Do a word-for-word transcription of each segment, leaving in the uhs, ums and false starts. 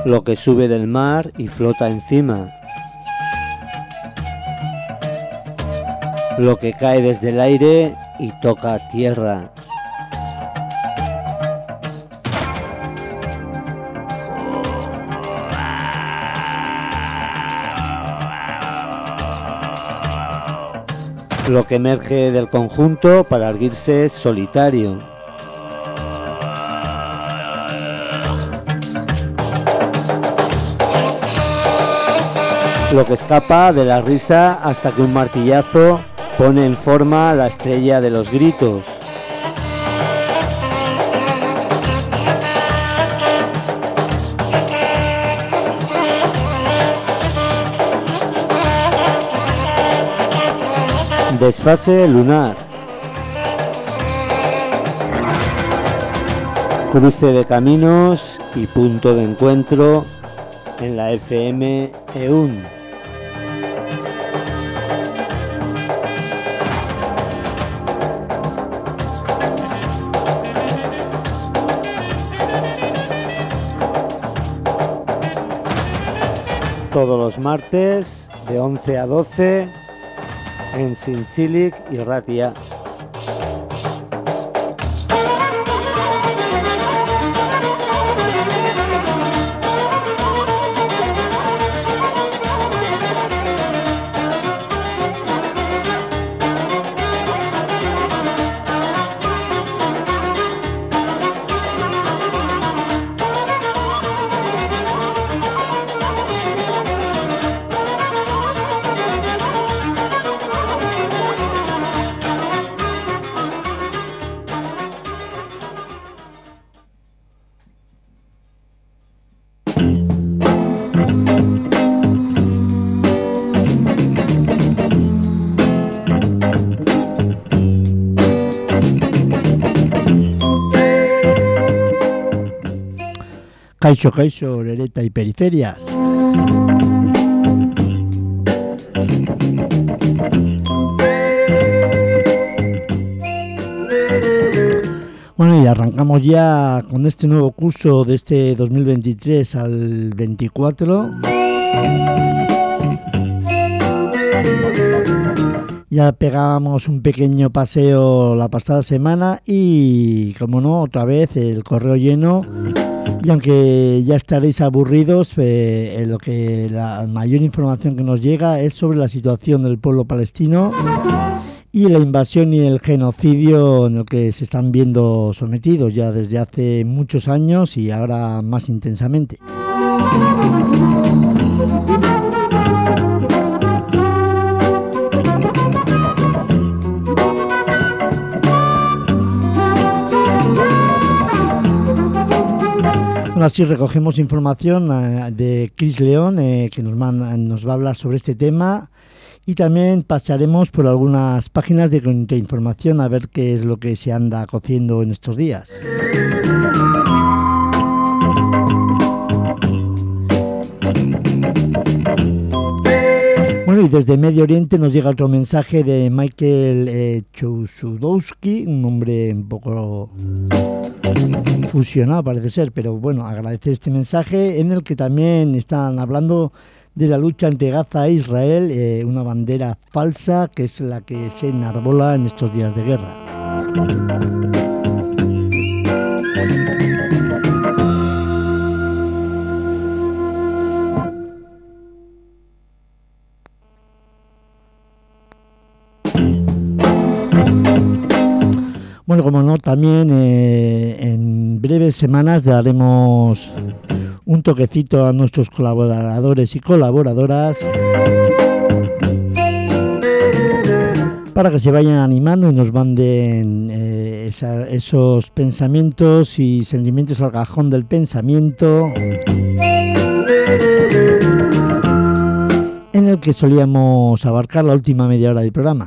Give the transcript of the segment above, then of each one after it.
lo que sube del mar y flota encima, lo que cae desde el aire y toca tierra. Lo que emerge del conjunto para erguirse solitario. Lo que escapa de la risa hasta que un martillazo pone en forma la estrella de los gritos. Desfase lunar. Cruce de caminos y punto de encuentro en la F M E U N. Todos los martes de once a doce en Zintzilik y Ratia. Kaixo, kaixo, Lereta y periferias. Bueno, y arrancamos ya con este nuevo curso de este dos mil veintitrés al veinticuatro. Ya pegábamos un pequeño paseo la pasada semana y, como no, otra vez el correo lleno. Y aunque ya estaréis aburridos, eh, lo que la mayor información que nos llega es sobre la situación del pueblo palestino y la invasión y el genocidio en el que se están viendo sometidos ya desde hace muchos años y ahora más intensamente. Bueno, así recogemos información eh, de Chris León, eh, que nos, manda, nos va a hablar sobre este tema, y también pasaremos por algunas páginas de, de información a ver qué es lo que se anda cociendo en estos días. Bueno, y desde Medio Oriente nos llega otro mensaje de Michael eh, Chusudowski, un nombre un poco fusionado parece ser, pero bueno, agradecer este mensaje en el que también están hablando de la lucha entre Gaza e Israel, eh, una bandera falsa que es la que se enarbola en estos días de guerra. Bueno, como no, también eh, en breves semanas daremos un toquecito a nuestros colaboradores y colaboradoras para que se vayan animando y nos manden eh, esa, esos pensamientos y sentimientos al cajón del pensamiento en el que solíamos abarcar la última media hora del programa.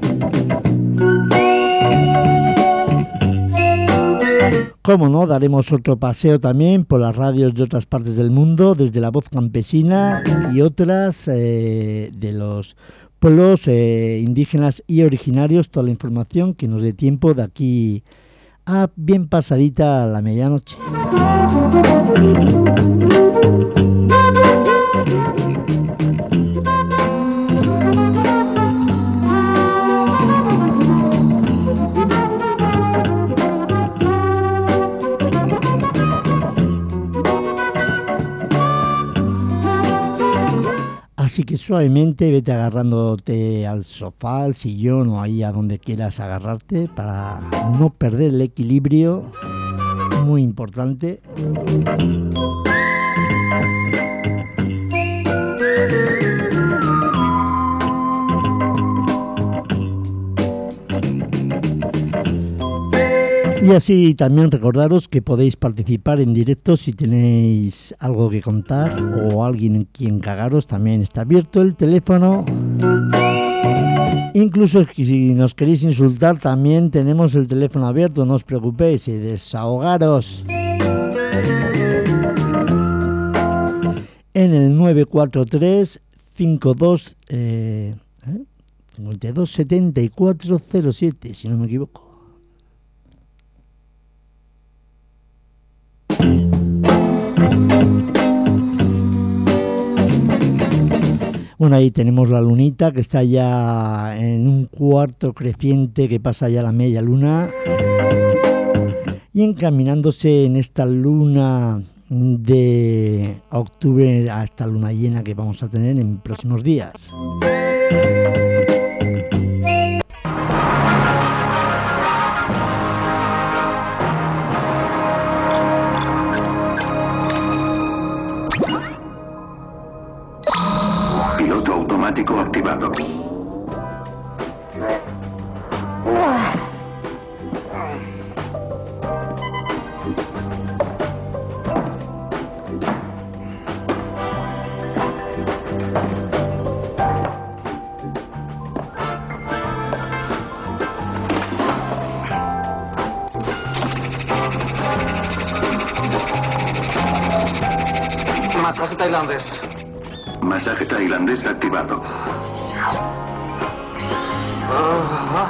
Cómo no, daremos otro paseo también por las radios de otras partes del mundo, desde La Voz Campesina y otras eh, de los pueblos eh, indígenas y originarios, toda la información que nos dé tiempo de aquí a bien pasadita a la medianoche. Así que suavemente vete agarrándote al sofá, al sillón o ahí a donde quieras agarrarte para no perder el equilibrio, muy importante. Y así también recordaros que podéis participar en directo si tenéis algo que contar o alguien en quien cagaros, también está abierto el teléfono. Incluso si nos queréis insultar también tenemos el teléfono abierto, no os preocupéis, y desahogaros en el nueve cuatro tres cinco dos eh, cincuenta y dos setenta y cuatro cero siete, si no me equivoco. Bueno, ahí tenemos la lunita que está ya en un cuarto creciente que pasa ya la media luna y encaminándose en esta luna de octubre a esta luna llena que vamos a tener en próximos días. Piloto automático activado. Masaje tailandés. Masaje tailandés activado. Uh-huh.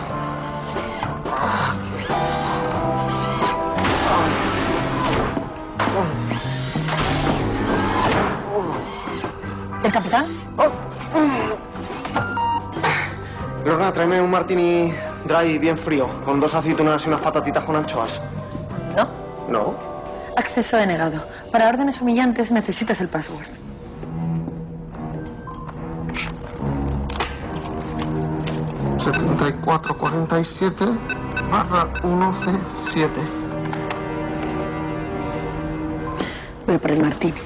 ¿El capitán? Oh. Lorna, tráeme un martini dry bien frío, con dos aceitunas y unas patatitas con anchoas. ¿No? ¿No? Acceso denegado. Para órdenes humillantes necesitas el password. setenta y cuatro cuarenta y siete barra uno C siete. Voy por el martini.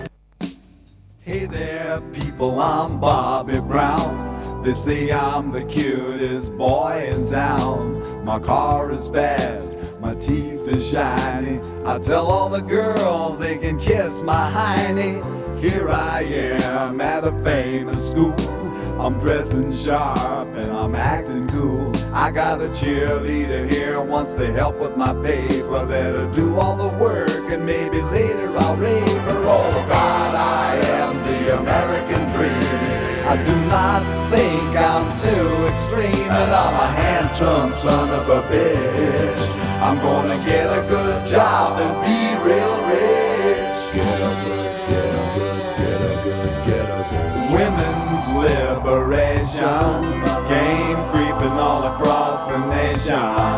Hey there, people, I'm Bobby Brown. They say I'm the cutest boy in town. My car is fast, my teeth are shiny. I tell all the girls they can kiss my hiney. Here I am at a famous school. I'm dressing sharp and I'm acting cool. I got a cheerleader here who wants to help with my paper. Let her do all the work and maybe later I'll rape her. Oh God, I am the American dream. I do not think I'm too extreme, and I'm a handsome son of a bitch. I'm gonna get a good job and be real rich. Get a good, get a good, get a good, get a good. Women's liberation came creeping all across the nation.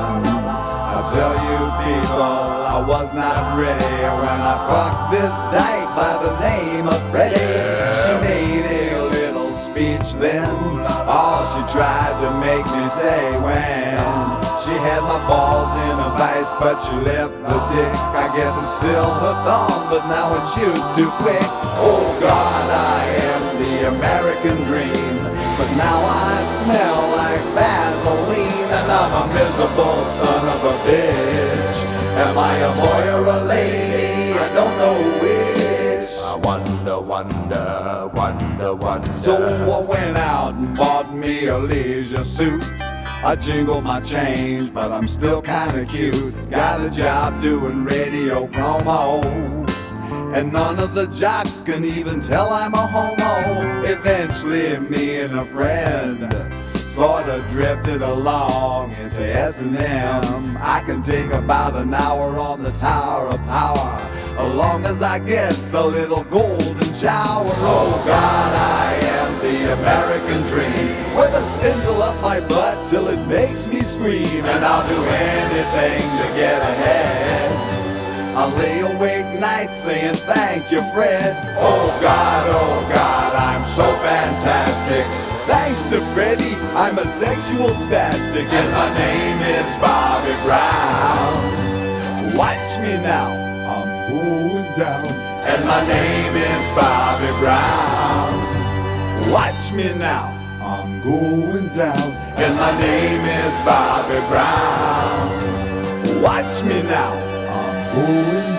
I tell you people, I was not ready when I fucked this dyke by the name of Freddie. She made a little speech then, all she tried to make me say when she had my balls in a vice, but she left the dick. I guess it's still hooked on, but now it shoots too quick. Oh God, I am the American dream, but now I smell like Vaseline, and I'm a miserable son of a bitch. Am I a boy or a lady? I don't know which. I wonder, wonder, wonder, wonder. So I went out and bought me a leisure suit. I jingle my change, but I'm still kinda cute. Got a job doing radio promo, and none of the jocks can even tell I'm a homo. Eventually me and a friend sorta drifted along into S and M. I can take about an hour on the Tower of Power, as long as I get a little golden shower. Oh God, I am the American dream, with a spindle up my butt till it makes me scream. And I'll do anything to get ahead. I lay awake nights saying thank you, Fred. Oh God, oh God, I'm so fantastic. Thanks to Freddy, I'm a sexual spastic. And my name is Bobby Brown. Watch me now, I'm going down. And my name is Bobby Brown. Watch me now, I'm going down. And my name is Bobby Brown. Watch me now, I'm going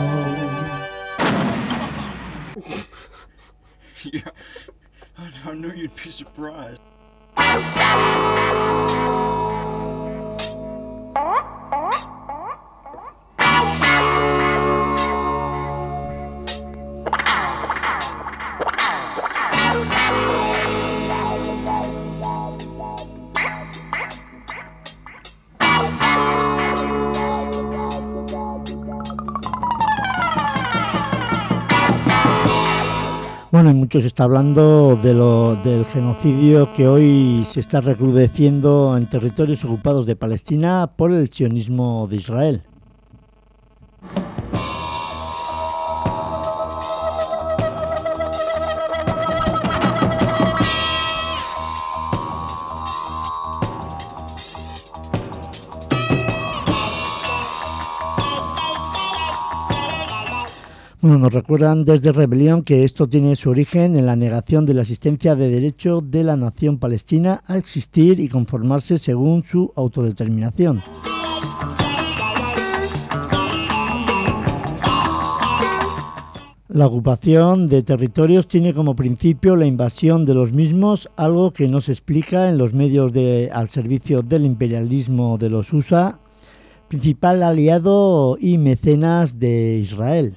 down. Yeah, I knew you'd be surprised. Bueno, y mucho se está hablando de lo, del genocidio que hoy se está recrudeciendo en territorios ocupados de Palestina por el sionismo de Israel. Bueno, nos recuerdan desde Rebelión que esto tiene su origen en la negación de la existencia de derecho de la nación palestina a existir y conformarse según su autodeterminación. La ocupación de territorios tiene como principio la invasión de los mismos, algo que no se explica en los medios de, al servicio del imperialismo de los U S A, principal aliado y mecenas de Israel.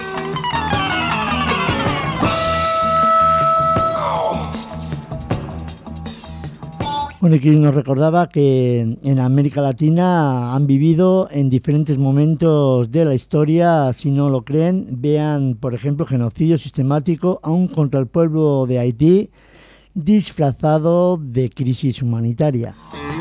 Bueno, aquí nos recordaba que en América Latina han vivido en diferentes momentos de la historia, si no lo creen, vean, por ejemplo, genocidio sistemático aún contra el pueblo de Haití, disfrazado de crisis humanitaria.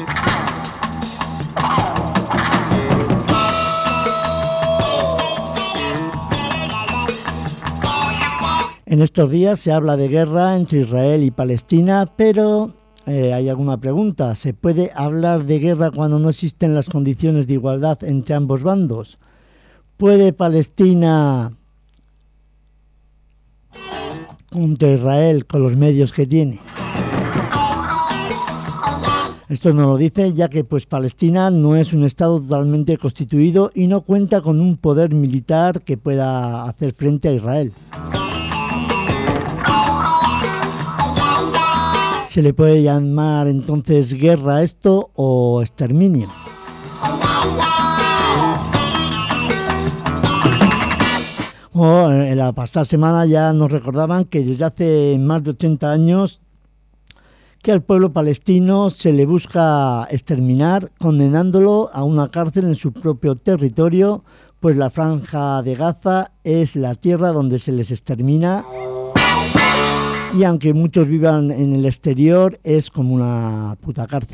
En estos días se habla de guerra entre Israel y Palestina, pero Eh, hay alguna pregunta. ¿Se puede hablar de guerra cuando no existen las condiciones de igualdad entre ambos bandos? ¿Puede Palestina contra Israel con los medios que tiene? Esto nos lo dice ya que pues Palestina no es un estado totalmente constituido y no cuenta con un poder militar que pueda hacer frente a Israel. ¿Se le puede llamar entonces guerra a esto o exterminio? Oh, en la pasada semana ya nos recordaban que desde hace más de ochenta años que al pueblo palestino se le busca exterminar, condenándolo a una cárcel en su propio territorio, pues la franja de Gaza es la tierra donde se les extermina. Y aunque muchos vivan en el exterior, es como una puta cárcel.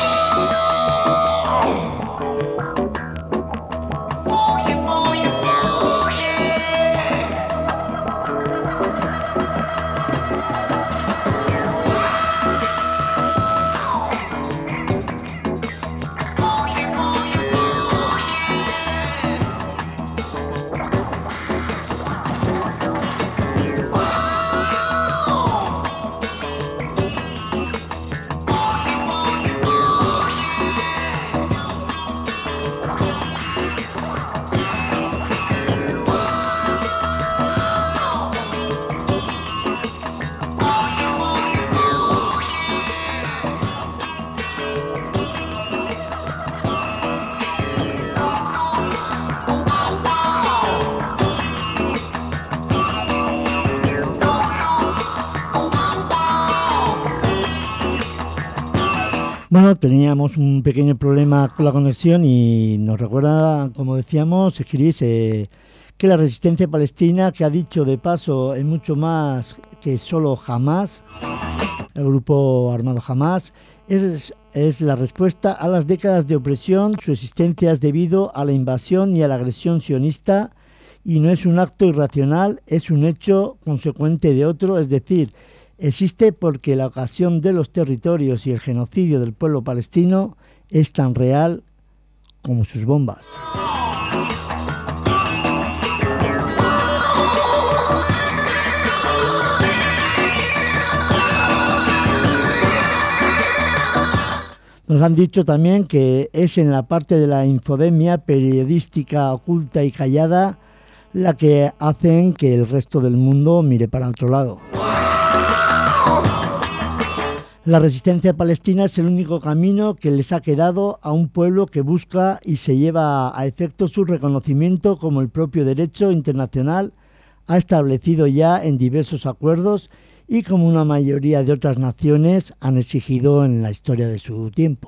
Before you fall. Bueno, teníamos un pequeño problema con la conexión y nos recuerda, como decíamos, Chris, eh, que la resistencia palestina, que ha dicho de paso es mucho más que solo Hamas, el grupo armado Hamas, es, es la respuesta a las décadas de opresión. Su existencia es debido a la invasión y a la agresión sionista y no es un acto irracional, es un hecho consecuente de otro, es decir, existe porque la ocasión de los territorios y el genocidio del pueblo palestino es tan real como sus bombas. Nos han dicho también que es en la parte de la infodemia periodística oculta y callada la que hacen que el resto del mundo mire para otro lado. La resistencia palestina es el único camino que les ha quedado a un pueblo que busca y se lleva a efecto su reconocimiento como el propio derecho internacional ha establecido ya en diversos acuerdos y como una mayoría de otras naciones han exigido en la historia de su tiempo.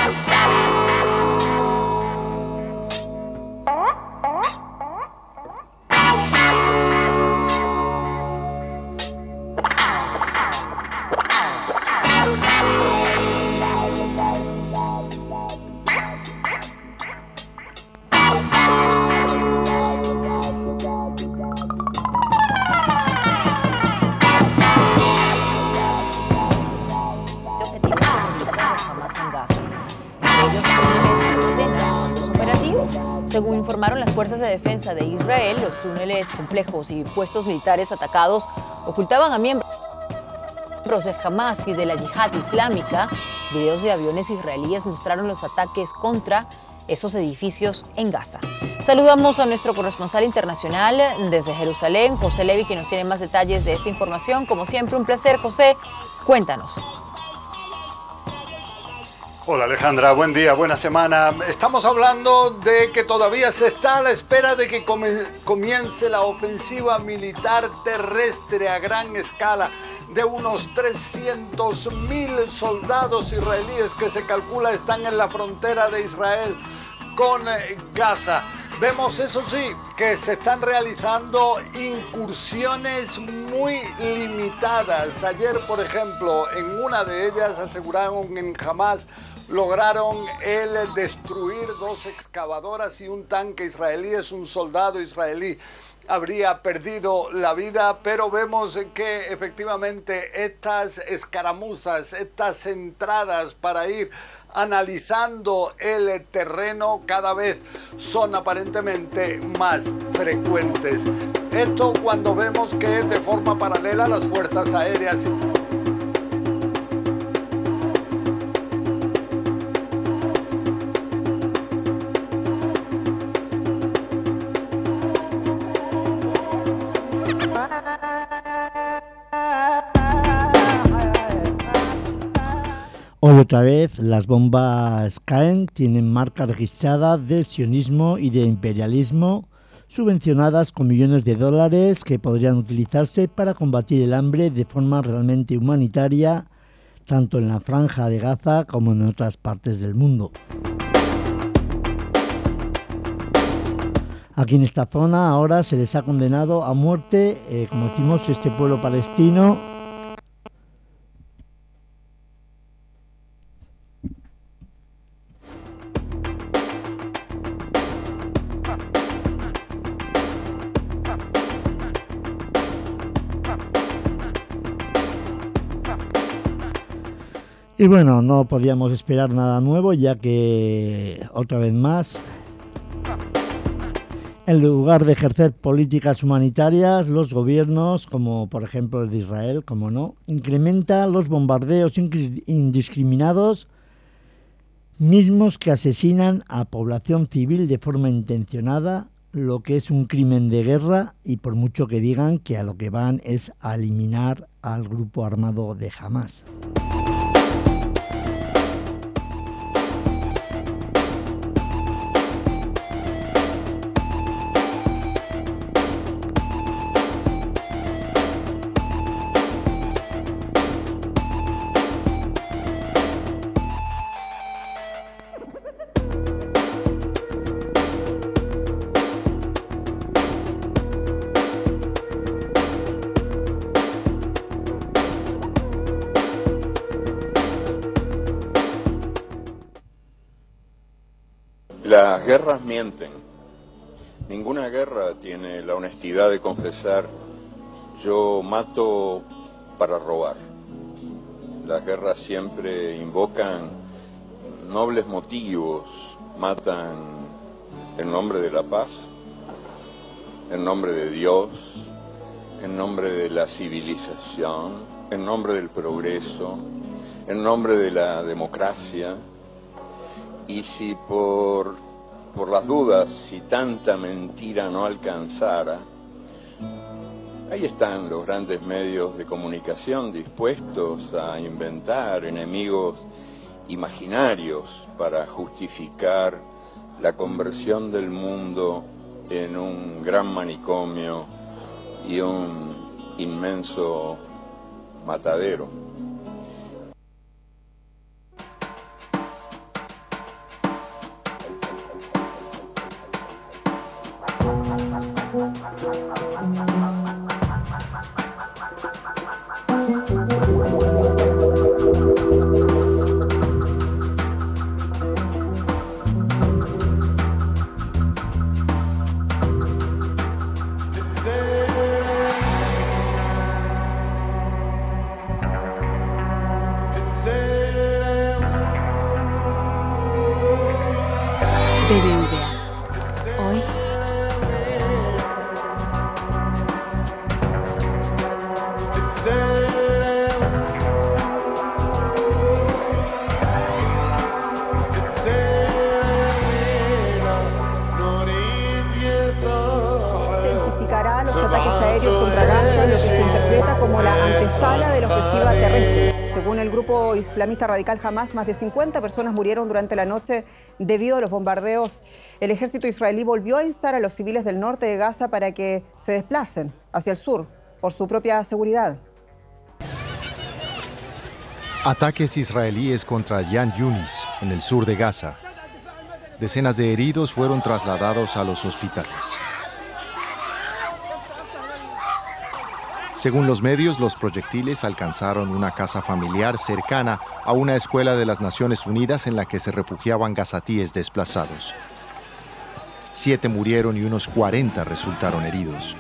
Según informaron las fuerzas de defensa de Israel, los túneles, complejos y puestos militares atacados ocultaban a miembros de Hamas y de la Yihad Islámica. Videos de aviones israelíes mostraron los ataques contra esos edificios en Gaza. Saludamos a nuestro corresponsal internacional desde Jerusalén, José Levi, que nos tiene más detalles de esta información. Como siempre, un placer, José. Cuéntanos. Hola Alejandra, buen día, buena semana. Estamos hablando de que todavía se está a la espera de que comience la ofensiva militar terrestre a gran escala de unos trescientos mil soldados israelíes que se calcula están en la frontera de Israel con Gaza. Vemos, eso sí, que se están realizando incursiones muy limitadas. Ayer, por ejemplo, en una de ellas aseguraron en Hamas lograron el destruir dos excavadoras y un tanque israelí. Es un soldado israelí habría perdido la vida, pero vemos que efectivamente estas escaramuzas, estas entradas para ir analizando el terreno cada vez son aparentemente más frecuentes. Esto cuando vemos que de forma paralela las fuerzas aéreas Hoy otra vez las bombas caen, tienen marca registrada de sionismo y de imperialismo, subvencionadas con millones de dólares que podrían utilizarse para combatir el hambre de forma realmente humanitaria, tanto en la franja de Gaza como en otras partes del mundo. Aquí en esta zona ahora se les ha condenado a muerte, eh, como decimos, este pueblo palestino. Y bueno, no podíamos esperar nada nuevo, ya que, otra vez más, en lugar de ejercer políticas humanitarias, los gobiernos, como por ejemplo el de Israel, como no, incrementa los bombardeos indiscriminados, mismos que asesinan a población civil de forma intencionada, lo que es un crimen de guerra, y por mucho que digan que a lo que van es a eliminar al grupo armado de Hamas. Las guerras mienten. Ninguna guerra tiene la honestidad de confesar: yo mato para robar. Las guerras siempre invocan nobles motivos, matan en nombre de la paz, en nombre de Dios, en nombre de la civilización, en nombre del progreso, en nombre de la democracia. Y si por, por las dudas, si tanta mentira no alcanzara, ahí están los grandes medios de comunicación dispuestos a inventar enemigos imaginarios para justificar la conversión del mundo en un gran manicomio y un inmenso matadero. B B V A. Hoy. Intensificará los ataques aéreos contra Gaza, lo que se interpreta como la antesala de la ofensiva terrestre. Según el grupo islamista radical Hamas, más de cincuenta personas murieron durante la noche debido a los bombardeos. El ejército israelí volvió a instar a los civiles del norte de Gaza para que se desplacen hacia el sur por su propia seguridad. Ataques israelíes contra Khan Yunis, en el sur de Gaza. Decenas de heridos fueron trasladados a los hospitales. Según los medios, los proyectiles alcanzaron una casa familiar cercana a una escuela de las Naciones Unidas en la que se refugiaban gazatíes desplazados. Siete murieron y unos cuarenta resultaron heridos.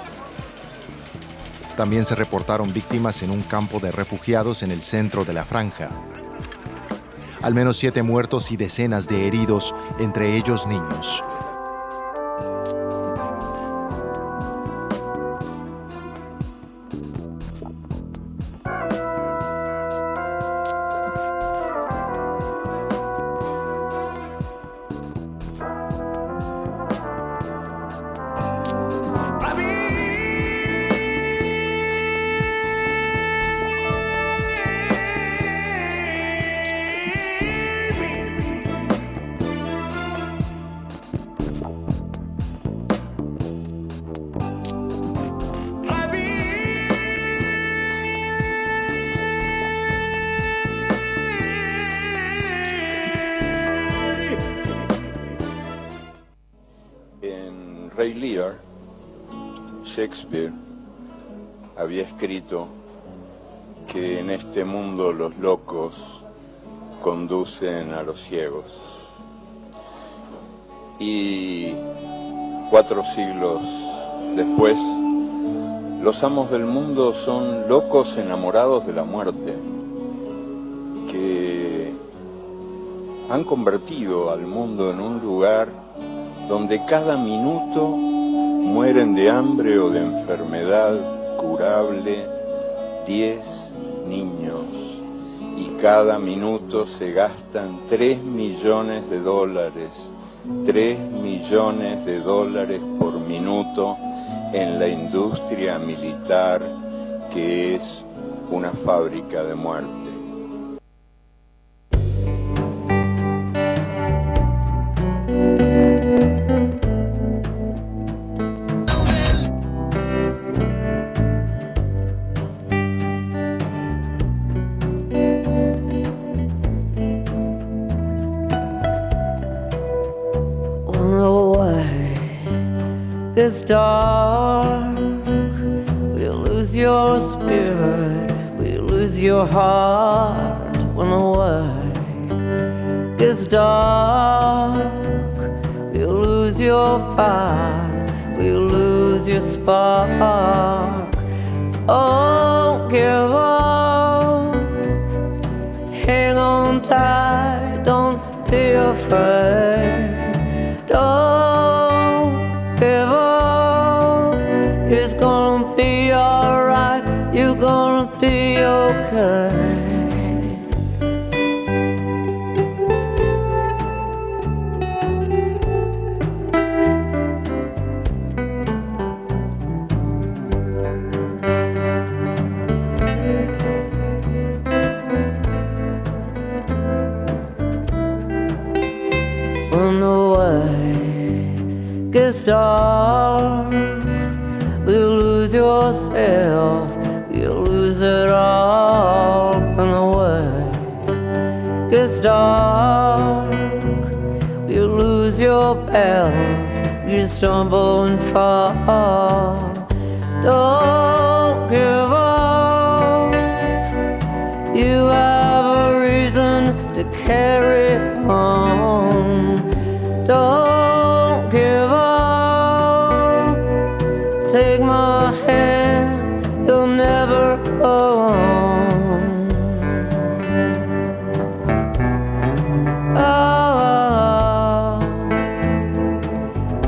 También se reportaron víctimas en un campo de refugiados en el centro de la franja. Al menos siete muertos y decenas de heridos, entre ellos niños. Ray Lear, Shakespeare, había escrito que en este mundo los locos conducen a los ciegos. Y cuatro siglos después, los amos del mundo son locos enamorados de la muerte, que han convertido al mundo en un lugar donde cada minuto mueren de hambre o de enfermedad curable diez niños, y cada minuto se gastan tres millones de dólares, tres millones de dólares por minuto en la industria militar, que es una fábrica de muerte. It's dark, we lose your spirit, we lose your heart. When the world gets dark, lose your fire, we'll lose your spark. Don't give up, hang on tight, don't be afraid. Don't give up, it's gonna be alright, you're gonna be okay. When the way gets dark, we'll lose yourself, you'll lose it all. When the way gets dark, you'll lose your balance, you stumble and fall. Don't give up, you have a reason to carry on. Don't give up, take my hand, you'll never alone. Ah, ah,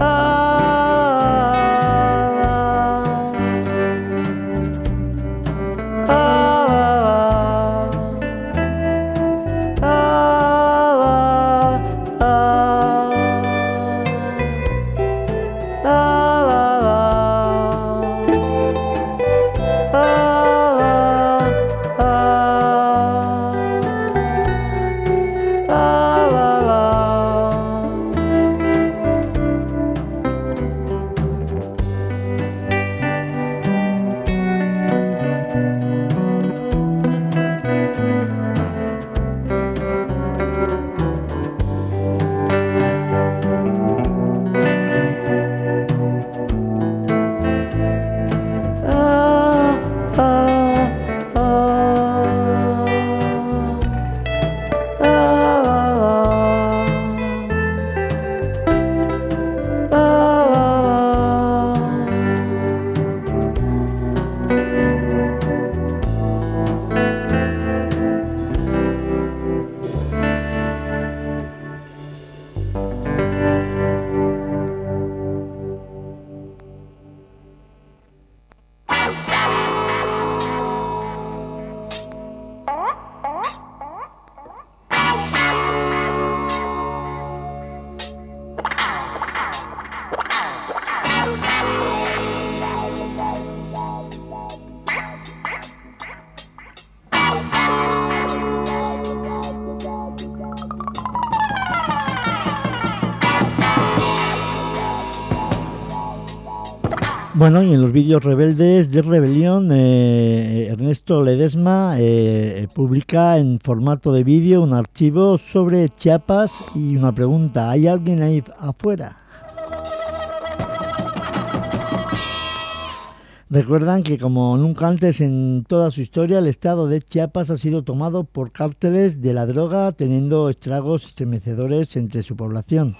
ah, ah, ah, ah. Bueno, y en los vídeos rebeldes de Rebelión, eh, Ernesto Ledesma eh, publica en formato de vídeo un archivo sobre Chiapas y una pregunta: ¿hay alguien ahí afuera? Recuerdan que como nunca antes en toda su historia, el estado de Chiapas ha sido tomado por cárteles de la droga, teniendo estragos estremecedores entre su población.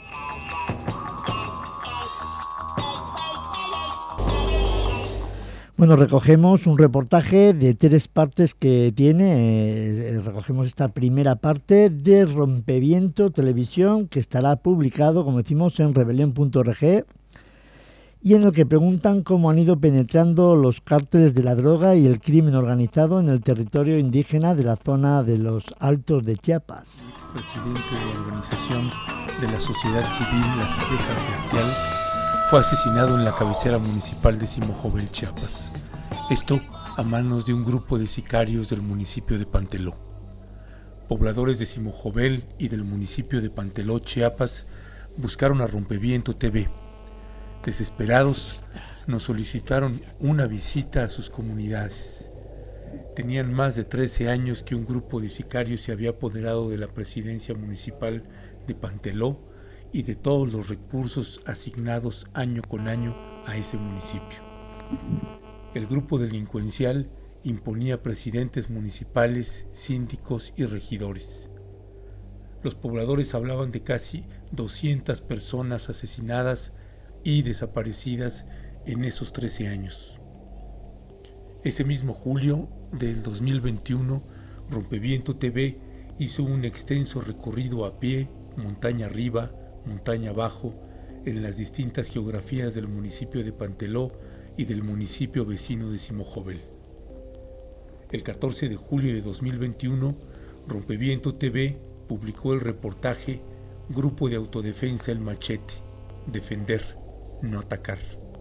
Bueno, recogemos un reportaje de tres partes que tiene, eh, recogemos esta primera parte de Rompeviento Televisión, que estará publicado, como decimos, en rebelión punto org, y en el que preguntan cómo han ido penetrando los cárteles de la droga y el crimen organizado en el territorio indígena de la zona de los Altos de Chiapas. El expresidente de la organización de la sociedad civil Las Abejas de Acteal fue asesinado en la cabecera municipal de Simojovel, Chiapas. Esto a manos de un grupo de sicarios del municipio de Panteló. Pobladores de Simojovel y del municipio de Panteló, Chiapas, buscaron a Rompeviento T V. Desesperados, nos solicitaron una visita a sus comunidades. Tenían más de trece años que un grupo de sicarios se había apoderado de la presidencia municipal de Panteló y de todos los recursos asignados año con año a ese municipio. El grupo delincuencial imponía presidentes municipales, síndicos y regidores. Los pobladores hablaban de casi doscientas personas asesinadas y desaparecidas en esos trece años. Ese mismo julio del dos mil veintiuno, Rompeviento T V hizo un extenso recorrido a pie, montaña arriba, montaña abajo, en las distintas geografías del municipio de Panteló y del municipio vecino de Simojovel. El catorce de julio de dos mil veintiuno, Rompeviento T V publicó el reportaje Grupo de Autodefensa El Machete, Defender, no atacar.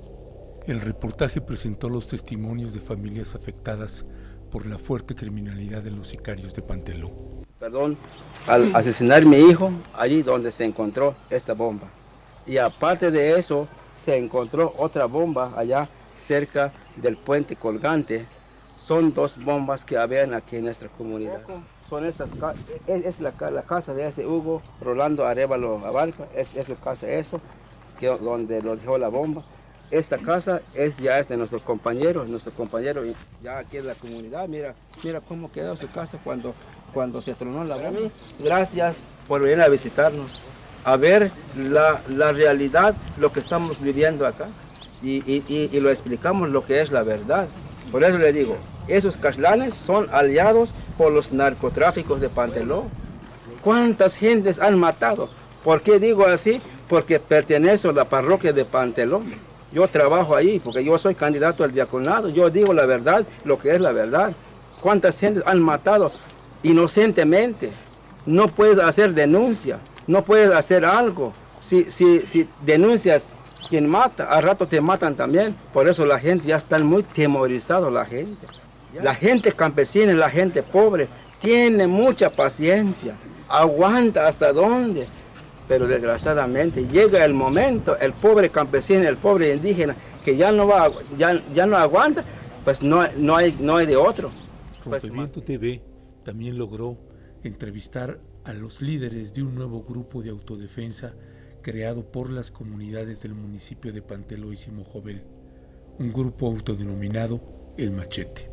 El reportaje presentó los testimonios de familias afectadas por la fuerte criminalidad de los sicarios de Panteló. Perdón, al asesinar a mi hijo, allí donde se encontró esta bomba. Y aparte de eso, se encontró otra bomba allá cerca del puente colgante. Son dos bombas que habían aquí en nuestra comunidad. Son estas, es, es la, la casa de ese Hugo, Rolando Arévalo Abarca, es, es la casa eso, que, donde lo dejó la bomba. Esta casa es, ya es de nuestros compañeros, nuestro compañero ya aquí en la comunidad. Mira, mira cómo quedó su casa cuando, cuando se tronó la bomba. Gracias por venir a visitarnos, a ver la, la realidad, lo que estamos viviendo acá. Y, y, y, y lo explicamos lo que es la verdad. Por eso le digo, esos caxlanes son aliados por los narcotráficos de Panteló. ¿Cuántas gentes han matado? ¿Por qué digo así? Porque pertenezco a la parroquia de Panteló. Yo trabajo ahí porque yo soy candidato al diaconado. Yo digo la verdad, lo que es la verdad. ¿Cuántas gentes han matado inocentemente? No puedes hacer denuncia, no puedes hacer algo. Si, si, si denuncias quien mata, al rato te matan también. Por eso la gente ya está muy temorizada, la gente. La gente campesina, la gente pobre, tiene mucha paciencia, aguanta hasta dónde. Pero desgraciadamente llega el momento, el pobre campesino, el pobre indígena, que ya no va, ya, ya no aguanta, pues no, no, hay, no hay de otro. Rompeviento T V también logró entrevistar a los líderes de un nuevo grupo de autodefensa creado por las comunidades del municipio de Panteló y Simojovel, un grupo autodenominado El Machete.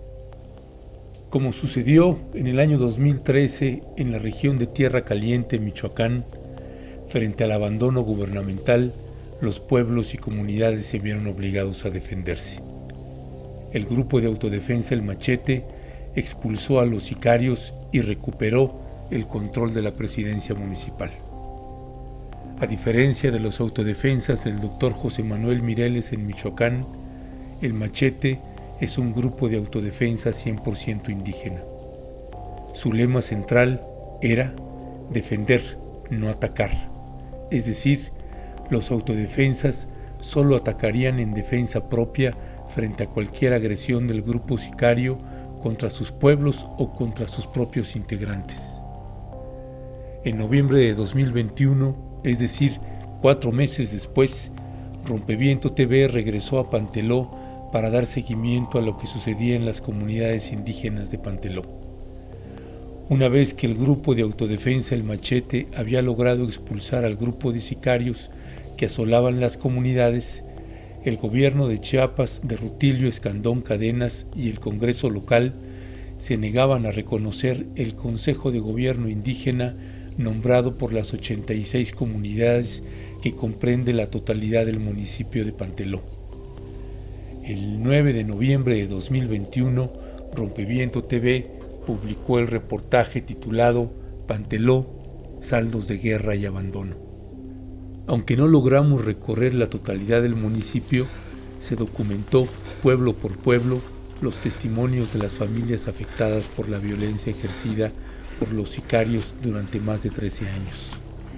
Como sucedió en el año dos mil trece en la región de Tierra Caliente, Michoacán, frente al abandono gubernamental, los pueblos y comunidades se vieron obligados a defenderse. El grupo de autodefensa El Machete expulsó a los sicarios y recuperó el control de la presidencia municipal. A diferencia de los autodefensas del doctor José Manuel Mireles en Michoacán, El Machete es un grupo de autodefensa cien por ciento indígena. Su lema central era defender, no atacar. Es decir, los autodefensas solo atacarían en defensa propia frente a cualquier agresión del grupo sicario contra sus pueblos o contra sus propios integrantes. En noviembre de dos mil veintiuno, es decir, cuatro meses después, Rompeviento T V regresó a Panteló para dar seguimiento a lo que sucedía en las comunidades indígenas de Panteló. Una vez que el grupo de autodefensa El Machete había logrado expulsar al grupo de sicarios que asolaban las comunidades, el gobierno de Chiapas de Rutilio Escandón Cadenas y el Congreso local se negaban a reconocer el Consejo de Gobierno Indígena nombrado por las ochenta y seis comunidades que comprende la totalidad del municipio de Panteló. El nueve de noviembre de dos mil veintiuno, Rompeviento T V publicó el reportaje titulado Panteló, saldos de guerra y abandono. Aunque no logramos recorrer la totalidad del municipio, se documentó pueblo por pueblo los testimonios de las familias afectadas por la violencia ejercida por los sicarios durante más de trece años.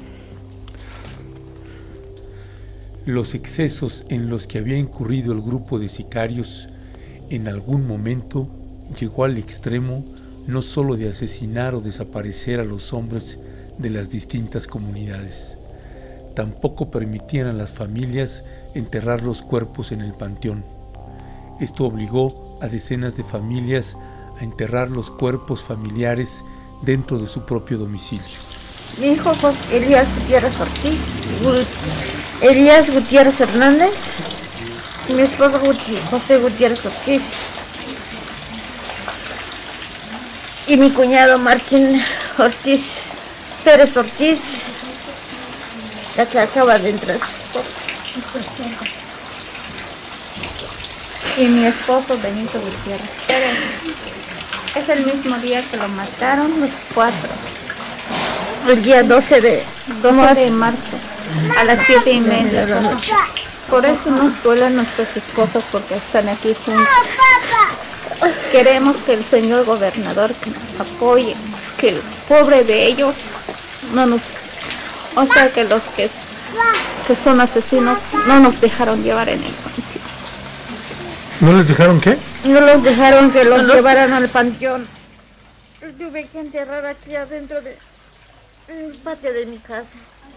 Los excesos en los que había incurrido el grupo de sicarios en algún momento llegó al extremo no solo de asesinar o desaparecer a los hombres de las distintas comunidades, tampoco permitían a las familias enterrar los cuerpos en el panteón. Esto obligó a decenas de familias a enterrar los cuerpos familiares dentro de su propio domicilio. Mi hijo José Elías Gutiérrez Ortiz, Elías Gutiérrez Hernández, y mi esposo José Gutiérrez Ortiz, y mi cuñado Martín Ortiz Pérez Ortiz, la que acaba de entrar su esposo. Y mi esposo Benito Gutiérrez Pérez. Es el mismo día que lo mataron los cuatro. El día doce de, doce de marzo, a las siete y media de la noche. Por eso nos duelen nuestros esposos porque están aquí juntos. Queremos que el señor gobernador que nos apoye, que el pobre de ellos no nos, o sea que los que, que son asesinos no nos dejaron llevar en el panteón. ¿No les dejaron qué? No los dejaron que los llevaran al panteón. Los tuve que enterrar aquí adentro del de, patio de mi casa.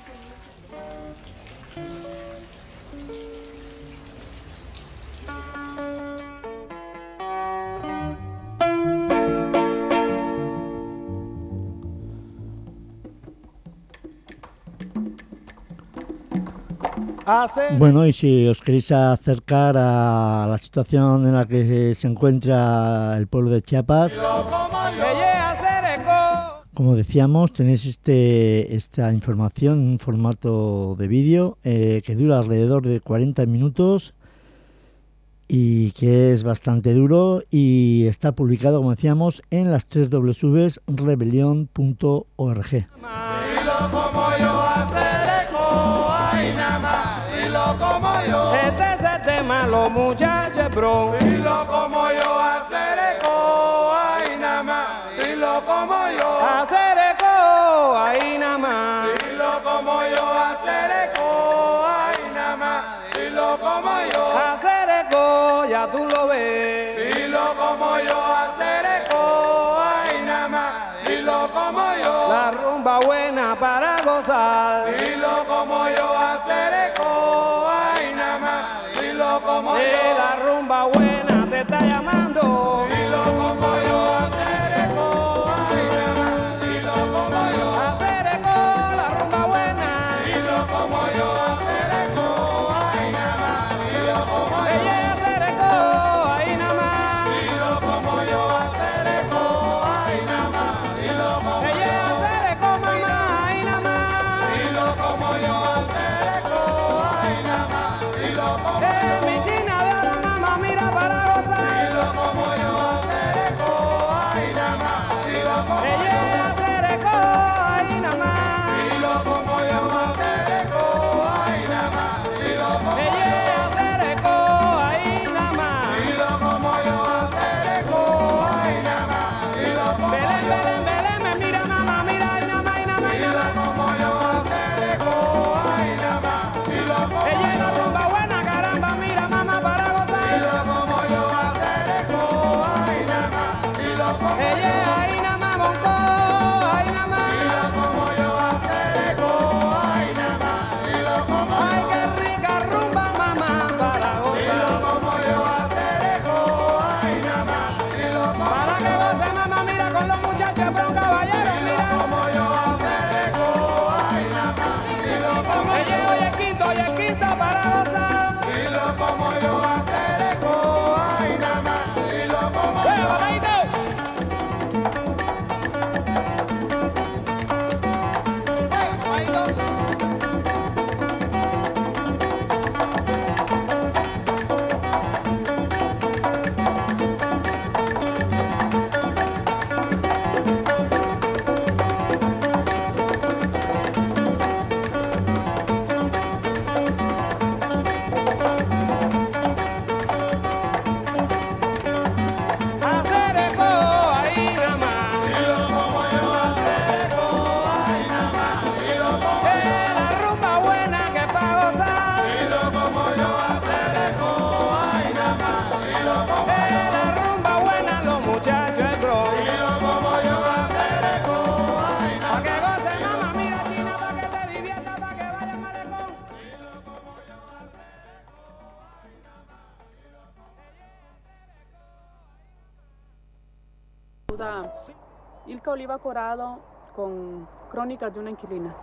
Bueno, y si os queréis acercar a la situación en la que se encuentra el pueblo de Chiapas, como decíamos, tenéis este, esta información en un formato de vídeo eh, que dura alrededor de cuarenta minutos y que es bastante duro y está publicado, como decíamos, en las tres doble u punto rebelión punto org. Como yo, este es el tema, los muchachos, bro. Y lo como yo, hacer eco, ahí nada más. Y lo como yo, hacer eco, ahí nada más. Y lo como yo, hacer eco, ahí nada más. Y lo como yo, hacer eco, ya tú lo ves. Y lo como yo, hacer eco, ahí nada más. Y lo como yo, la rumba buena para gozar. Y lo como yo, hacer eco. Como y yo, la rumba buena te está llamando. Y lo como yo, hacer eco, ay nada más. Y lo como yo, hacer eco, la rumba buena. Y lo como yo, hacer eco, ay nada más. Y lo como yo, ella hacer eco, ay nada más. Y lo como yo, hacer eco, ay nada más. Y lo como ella yo, hacer eco, mamá, ay nada más. Y lo como yo, hacer eco, ay nada más. Y lo como yo, Ilka Oliva Corado con Crónicas de una inquilina.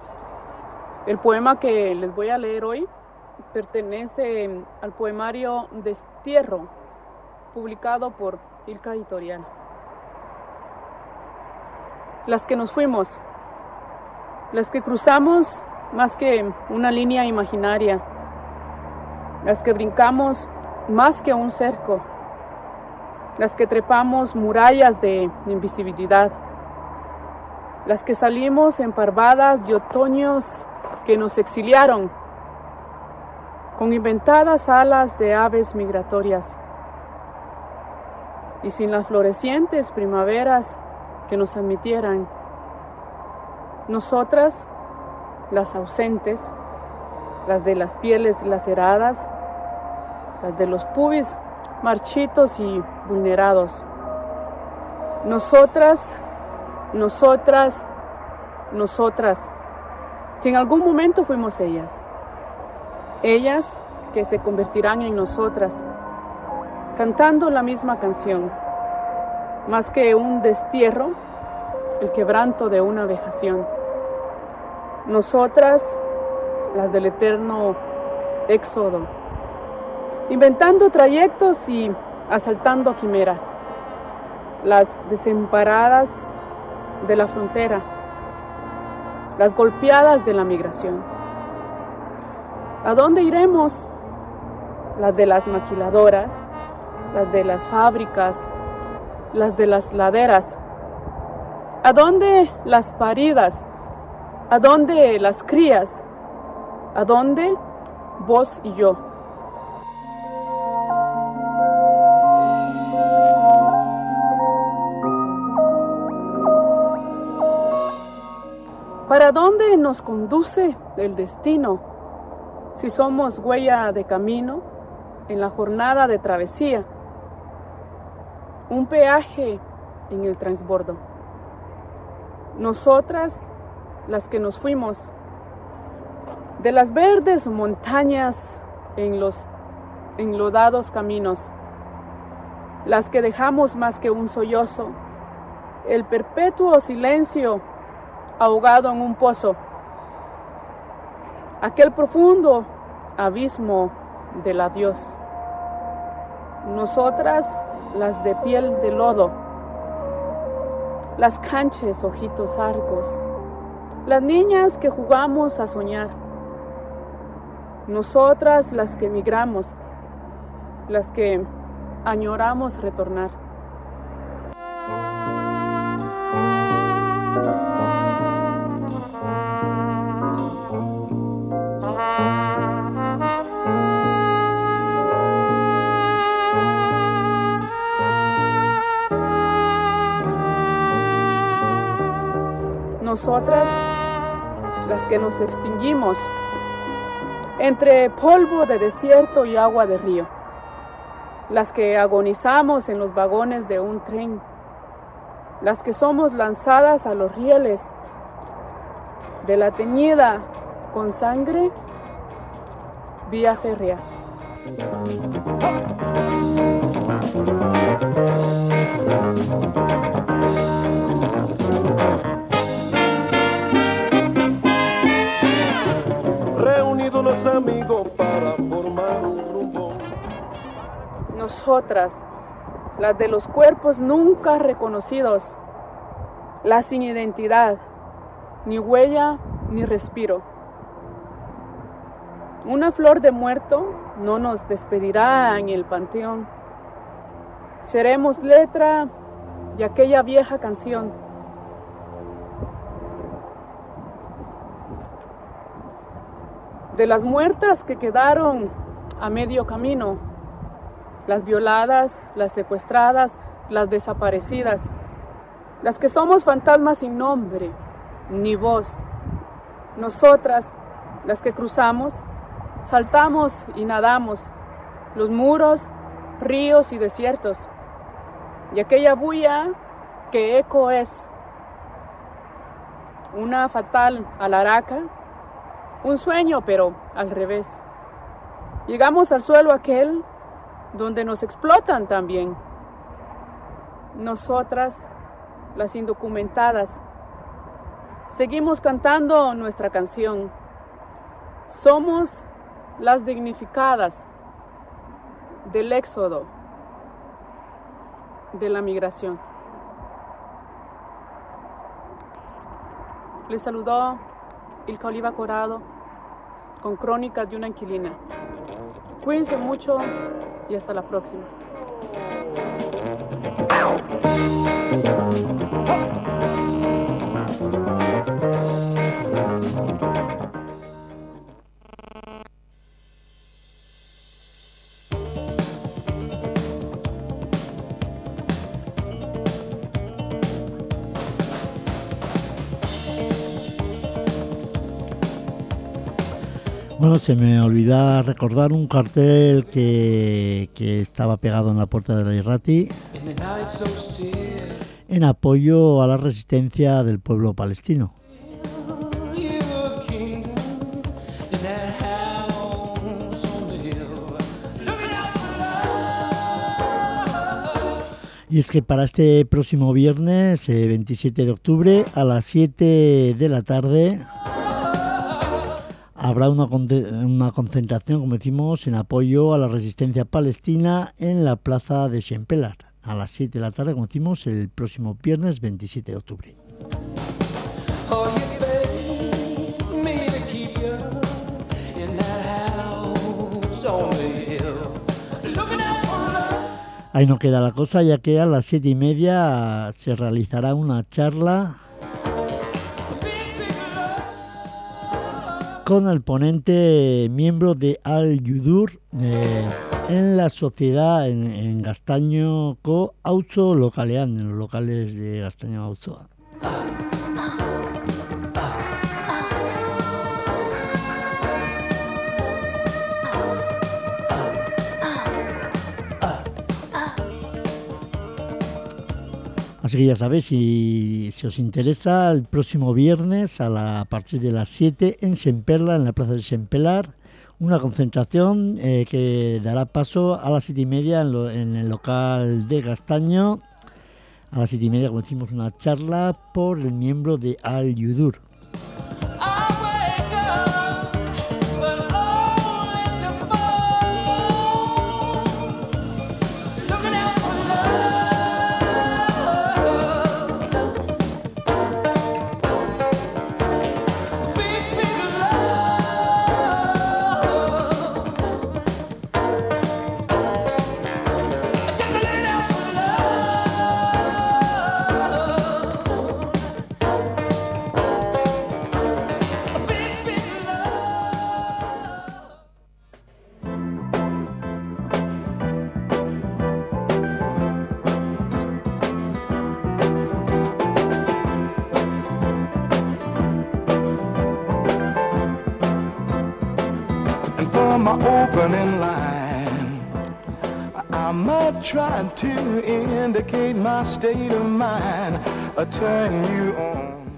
El poema que les voy a leer hoy pertenece al poemario Destierro, publicado por Ilka Editorial. Las que nos fuimos. las que cruzamos más que una línea imaginaria, las que brincamos más que un cerco, las que trepamos murallas de invisibilidad, las que salimos en parvadas de otoños que nos exiliaron, con inventadas alas de aves migratorias, y sin las florecientes primaveras que nos admitieran. Nosotras, las ausentes, las de las pieles laceradas, las de los pubis marchitos y vulnerados. Nosotras, nosotras, nosotras, que en algún momento fuimos ellas. Ellas que se convertirán en nosotras, cantando la misma canción, más que un destierro, el quebranto de una vejación. Nosotras, las del eterno éxodo, inventando trayectos y asaltando quimeras, las desamparadas de la frontera, las golpeadas de la migración. ¿A dónde iremos? Las de las maquiladoras, las de las fábricas, las de las laderas. ¿A dónde las paridas? ¿A dónde las crías? ¿A dónde vos y yo? ¿Para dónde nos conduce el destino? Si somos huella de camino en la jornada de travesía, un peaje en el transbordo. Nosotras, las que nos fuimos de las verdes montañas en los enlodados caminos, las que dejamos más que un sollozo, el perpetuo silencio ahogado en un pozo, aquel profundo abismo del adiós. Nosotras, las de piel de lodo, las canches ojitos arcos, las niñas que jugamos a soñar. Nosotras, las que migramos, las que añoramos retornar. Nosotras, las que nos extinguimos entre polvo de desierto y agua de río, las que agonizamos en los vagones de un tren, las que somos lanzadas a los rieles de la teñida con sangre vía férrea. Reunidos los amigos para formar un rumbo. Nosotras, las de los cuerpos nunca reconocidos, las sin identidad, ni huella ni respiro. Una flor de muerto no nos despedirá en el panteón. Seremos letra de aquella vieja canción. De las muertas que quedaron a medio camino, las violadas, las secuestradas, las desaparecidas, las que somos fantasmas sin nombre ni voz. Nosotras, las que cruzamos, saltamos y nadamos los muros, ríos y desiertos, y aquella bulla que eco es una fatal alaraca, un sueño pero al revés. Llegamos al suelo aquel donde nos explotan también. Nosotras, las indocumentadas, seguimos cantando nuestra canción. Somos las dignificadas del éxodo, de la migración. Les saludó Ilka Oliva Corado, con Crónicas de una inquilina. Cuídense mucho y hasta la próxima. Bueno, se me olvida recordar un cartel que, que estaba pegado en la puerta de la Irrati en apoyo a la resistencia del pueblo palestino. Y es que para este próximo viernes, eh, veintisiete de octubre, a las siete de la tarde, habrá una, una concentración, como decimos, en apoyo a la resistencia palestina en la plaza de Shempelar. A las siete de la tarde, como decimos, el próximo viernes veintisiete de octubre. Ahí no queda la cosa, ya que a las siete y media se realizará una charla con el ponente miembro de Al-Yudur eh, en la sociedad en, en Gaztaño Co Auzo Localean, en los locales de Gaztaño Auzoa. Así que ya sabéis, si, si os interesa, el próximo viernes a, la, a partir de las siete en Semperla, en la plaza de Sempelar, una concentración eh, que dará paso a las siete y media en, lo, en el local de Gaztaño. A las siete y media, como decimos, una charla por el miembro de Al-Yudur. Trying to indicate my state of mind, I turn you on.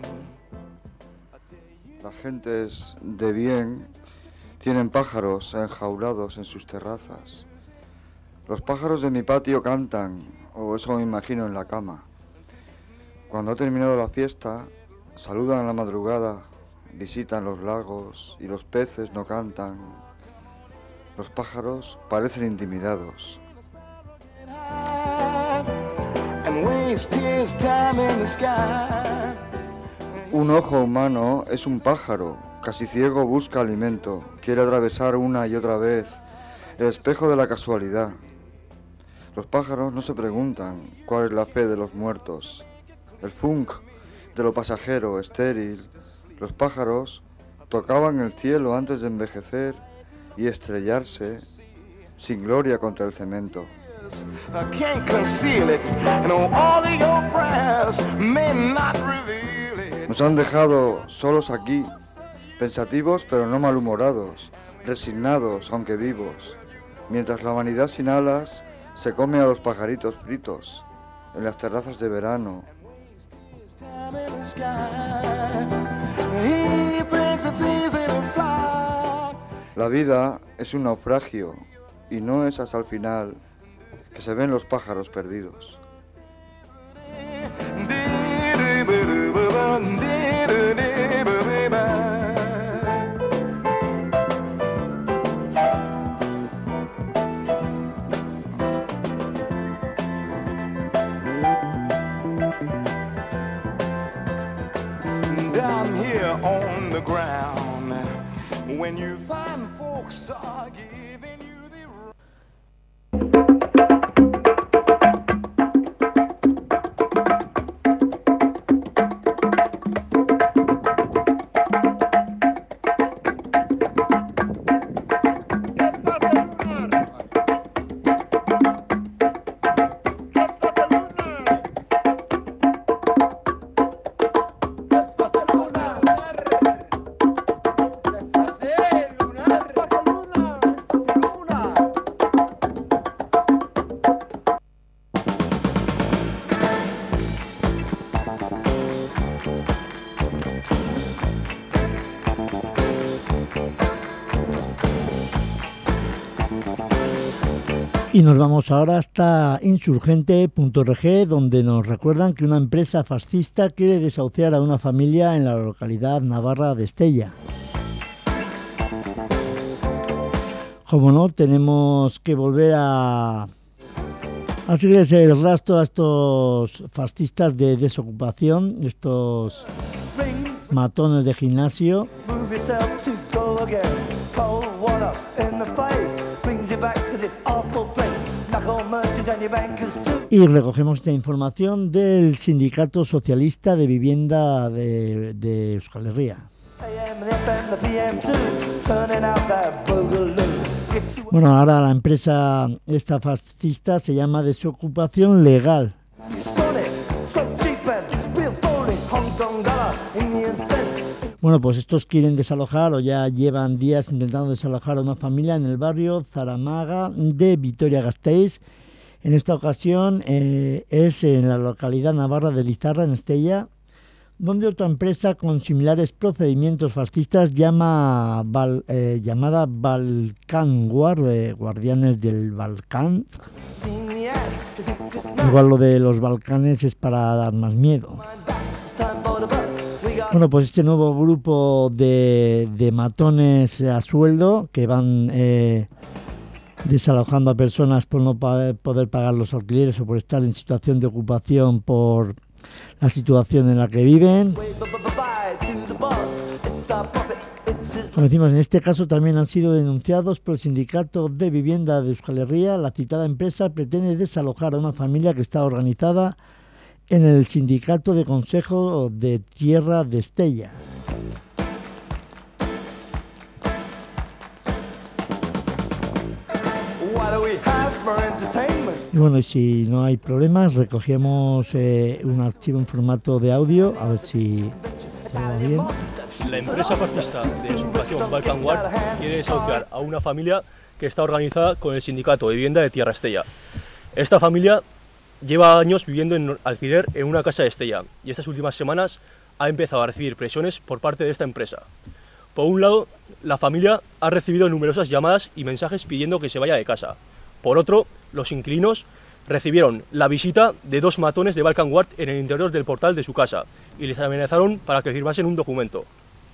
Las gentes de bien tienen pájaros enjaulados en sus terrazas. Los pájaros de mi patio cantan, o eso me imagino en la cama. Cuando ha terminado la fiesta, saludan a la madrugada, visitan los lagos y los peces no cantan. Los pájaros parecen intimidados. Un ojo humano es un pájaro, casi ciego busca alimento, quiere atravesar una y otra vez el espejo de la casualidad. Los pájaros no se preguntan cuál es la fe de los muertos, el funk de lo pasajero, estéril. Los pájaros tocaban el cielo antes de envejecer y estrellarse sin gloria contra el cemento. I can't conceal it, and all of your prayers may not reveal it. Nos han dejado solos aquí, pensativos pero no malhumorados, resignados aunque vivos, mientras la vanidad sin alas se come a los pajaritos fritos en las terrazas de verano. La vida es un naufragio y no es hasta el final que se ven los pájaros perdidos. Down here on the ground. When you find folks are giving you the Y nos vamos ahora hasta insurgente punto org, donde nos recuerdan que una empresa fascista quiere desahuciar a una familia en la localidad navarra de Estella. Como no, tenemos que volver a, a seguir el rastro a estos fascistas de desocupación, estos matones de gimnasio. Y recogemos esta información del Sindicato Socialista de Vivienda de, de Euskal Herria. Bueno, ahora la empresa esta fascista se llama Desocupación Legal. Bueno, pues estos quieren desalojar o ya llevan días intentando desalojar a una familia en el barrio Zaramaga de Vitoria-Gasteiz. En esta ocasión eh, es en la localidad navarra de Lizarra, en Estella, donde otra empresa con similares procedimientos fascistas llama, Val, eh, llamada Balkan Guard, eh, Guardianes del Balcán. Igual lo de los Balcanes es para dar más miedo. Bueno, pues este nuevo grupo de, de matones a sueldo que van eh, desalojando a personas por no pa- poder pagar los alquileres o por estar en situación de ocupación por la situación en la que viven. Como decimos, en este caso también han sido denunciados por el Sindicato de Vivienda de Euskal Herria. La citada empresa pretende desalojar a una familia que está organizada en el Sindicato de Consejo de Tierra de Estella. Y bueno, y si no hay problemas, recogemos eh, un archivo en formato de audio, a ver si se va bien. La empresa fascista de desocupación Balkan Guard quiere desahuciar a una familia que está organizada con el Sindicato de Vivienda de Tierra Estella. Esta familia lleva años viviendo en alquiler en una casa de Estella y estas últimas semanas ha empezado a recibir presiones por parte de esta empresa. Por un lado, la familia ha recibido numerosas llamadas y mensajes pidiendo que se vaya de casa. Por otro, los inquilinos recibieron la visita de dos matones de Balkan Guard en el interior del portal de su casa y les amenazaron para que firmasen un documento.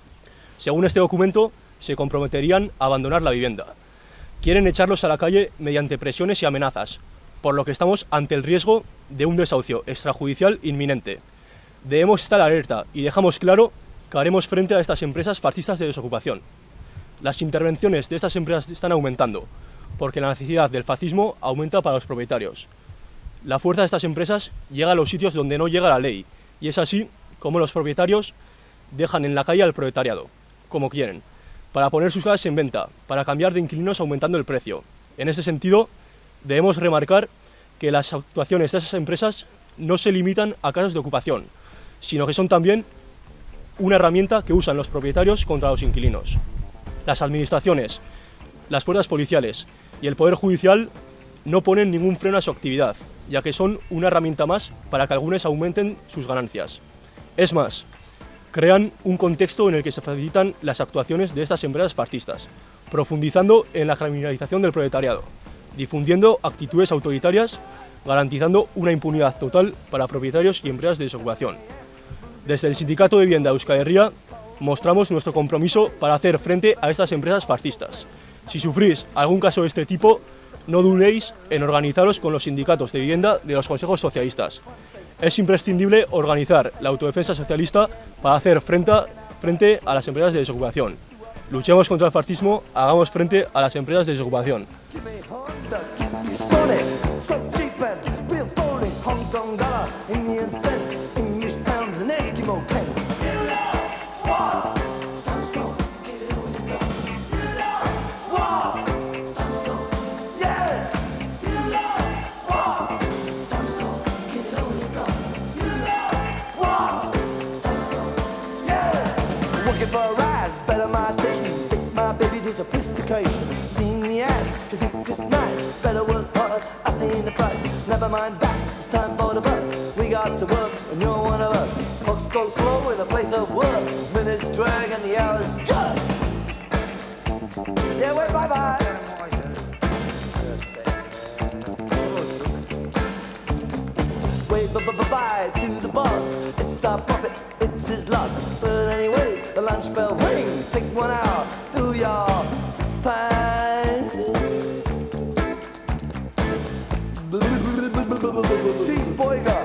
Según este documento, se comprometerían a abandonar la vivienda. Quieren echarlos a la calle mediante presiones y amenazas, por lo que estamos ante el riesgo de un desahucio extrajudicial inminente. Debemos estar alerta y dejamos claro que haremos frente a estas empresas fascistas de desocupación. Las intervenciones de estas empresas están aumentando, porque la necesidad del fascismo aumenta para los propietarios. La fuerza de estas empresas llega a los sitios donde no llega la ley, y es así como los propietarios dejan en la calle al proletariado, como quieren, para poner sus casas en venta, para cambiar de inquilinos aumentando el precio. En ese sentido, debemos remarcar que las actuaciones de esas empresas no se limitan a casos de ocupación, sino que son también una herramienta que usan los propietarios contra los inquilinos. Las administraciones, las fuerzas policiales y el Poder Judicial no ponen ningún freno a su actividad, ya que son una herramienta más para que algunos aumenten sus ganancias. Es más, crean un contexto en el que se facilitan las actuaciones de estas empresas fascistas, profundizando en la criminalización del proletariado, difundiendo actitudes autoritarias, garantizando una impunidad total para propietarios y empresas de desocupación. Desde el Sindicato de Vivienda de Euskal Herria mostramos nuestro compromiso para hacer frente a estas empresas fascistas. Si sufrís algún caso de este tipo, no dudéis en organizaros con los sindicatos de vivienda de los consejos socialistas. Es imprescindible organizar la autodefensa socialista para hacer frente frente a las empresas de desocupación. Luchemos contra el fascismo, hagamos frente a las empresas de desocupación. Sophistication, seen the ads, cause it's, it's nice. Better work hard, I seen the price. Never mind that, it's time for the bus. We got to work, and you're one of us. Clocks go slow in a place of work. Minutes drag and the hours jug. Yeah, wait, bye bye. Wait, bye bye bye to the boss. It's our profit, it's his loss. But anyway, the lunch bell ring. Take one out, do your fine. Cheeseburger.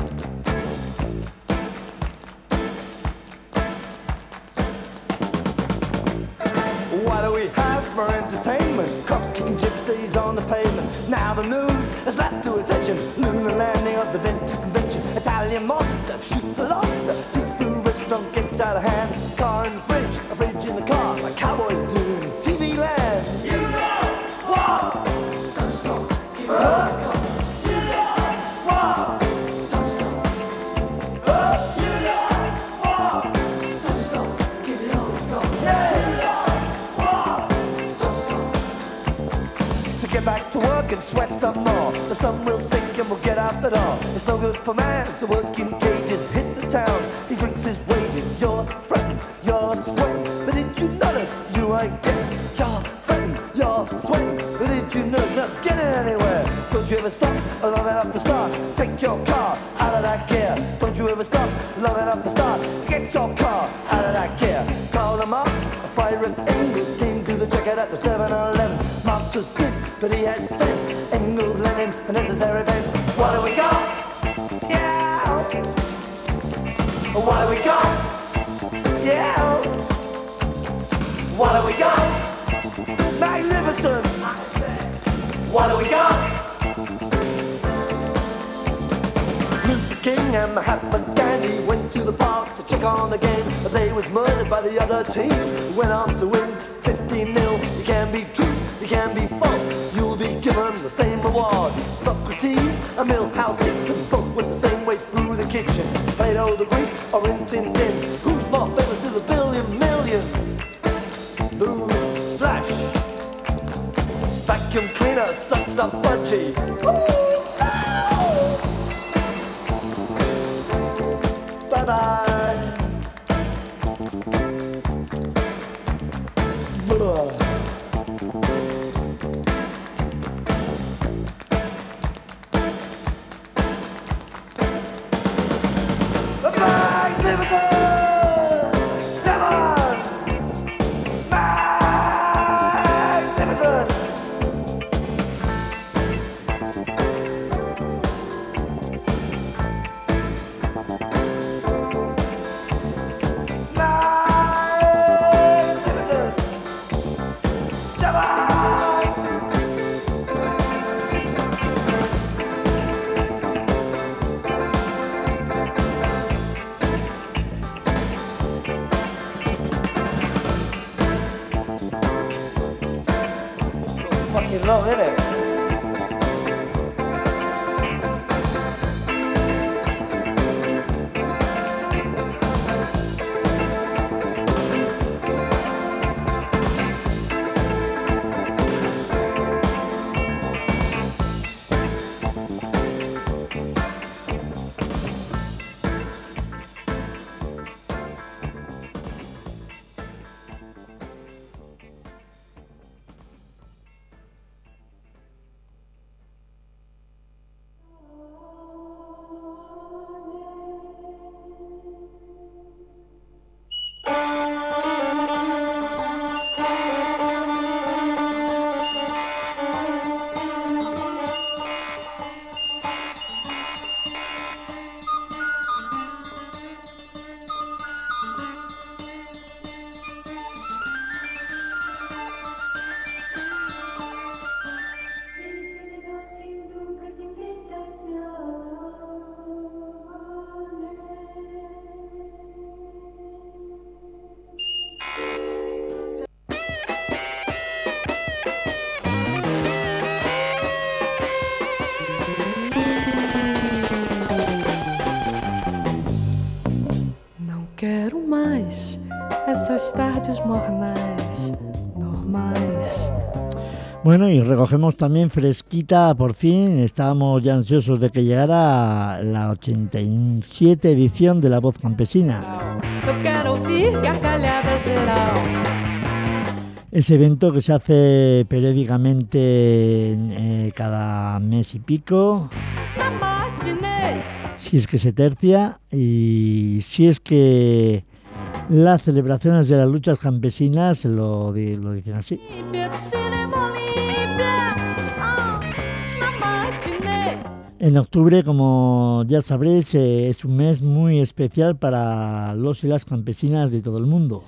What do we have for entertainment? Cops kicking gypsies on the pavement. Now the news has slapped to attention. Lunar landing of the dentist convention. Italian monster shoots a lobster. Seafood restaurant gets out of hand. Car in the fridge, a fridge in the car. Like cowboys do in T V land. You know what? Don't stop, keep it uh, you know what? Don't stop. Uh, you know what? Don't stop, keep it on, let's go. Yeah. You know what? Don't stop. So get back to work and sweat some more. The sun will sink and we'll get out the door. It's no good for man, so working cages hit the town. He drinks his wages, you're fretting, you're sweating. But did you notice you ain't getting? You're fretting, you're sweating. But did you notice not getting anywhere? Don't you ever stop long enough to start? Take your car out of that gear. Don't you ever stop long enough to start? Get your car out of that gear. Karl Marx, a fire and Engels came to the checkout at the seven eleven. Marx was good, but he had sense. Engels, Lenin, the necessary events. What do we got? Yeah. What do we got? Yeah. What do we got? Magnificent. What do we got? Luther King and Mahatma Gandhi went to the park to check on the game, but they was murdered by the other team. Went on to win fifteen nil. You can be true, you can be false. You'll be given the same reward. Socrates and Milhouse Dixon both went the same way through the kitchen. Plato the Greek or Rin Tin Tin. Who's more famous to the billion millions? Who's Flash? Vacuum cleaner sucks up budgie. Bye bye. Blah. Fucking long, isn't it? Bueno, y recogemos también fresquita, por fin, estábamos ya ansiosos de que llegara la ochenta y siete edición de La Voz Campesina. Ese evento que se hace periódicamente eh, cada mes y pico, si es que se tercia, y si es que las celebraciones de las luchas campesinas lo, lo dicen así. En octubre, como ya sabréis, eh, es un mes muy especial para los y las campesinas de todo el mundo.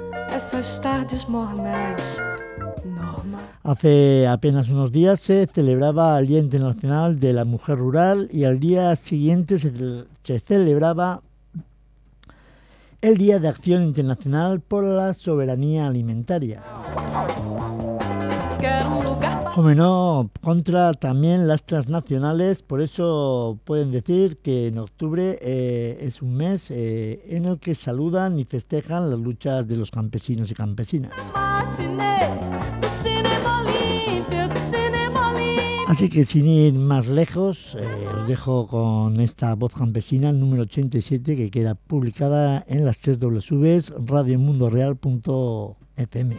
Hace apenas unos días se celebraba el Día Internacional de la Mujer Rural y al día siguiente se, se celebraba el Día de Acción Internacional por la Soberanía Alimentaria. Como no, contra también las transnacionales, por eso pueden decir que en octubre eh, es un mes eh, en el que saludan y festejan las luchas de los campesinos y campesinas. Así que sin ir más lejos, eh, os dejo con esta Voz Campesina, el número ochenta y siete, que queda publicada en las tres doble u doble u doble u punto radio mundo real punto f m.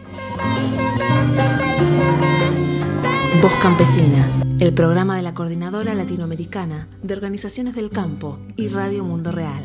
Voz Campesina, el programa de la Coordinadora Latinoamericana de Organizaciones del Campo y Radio Mundo Real.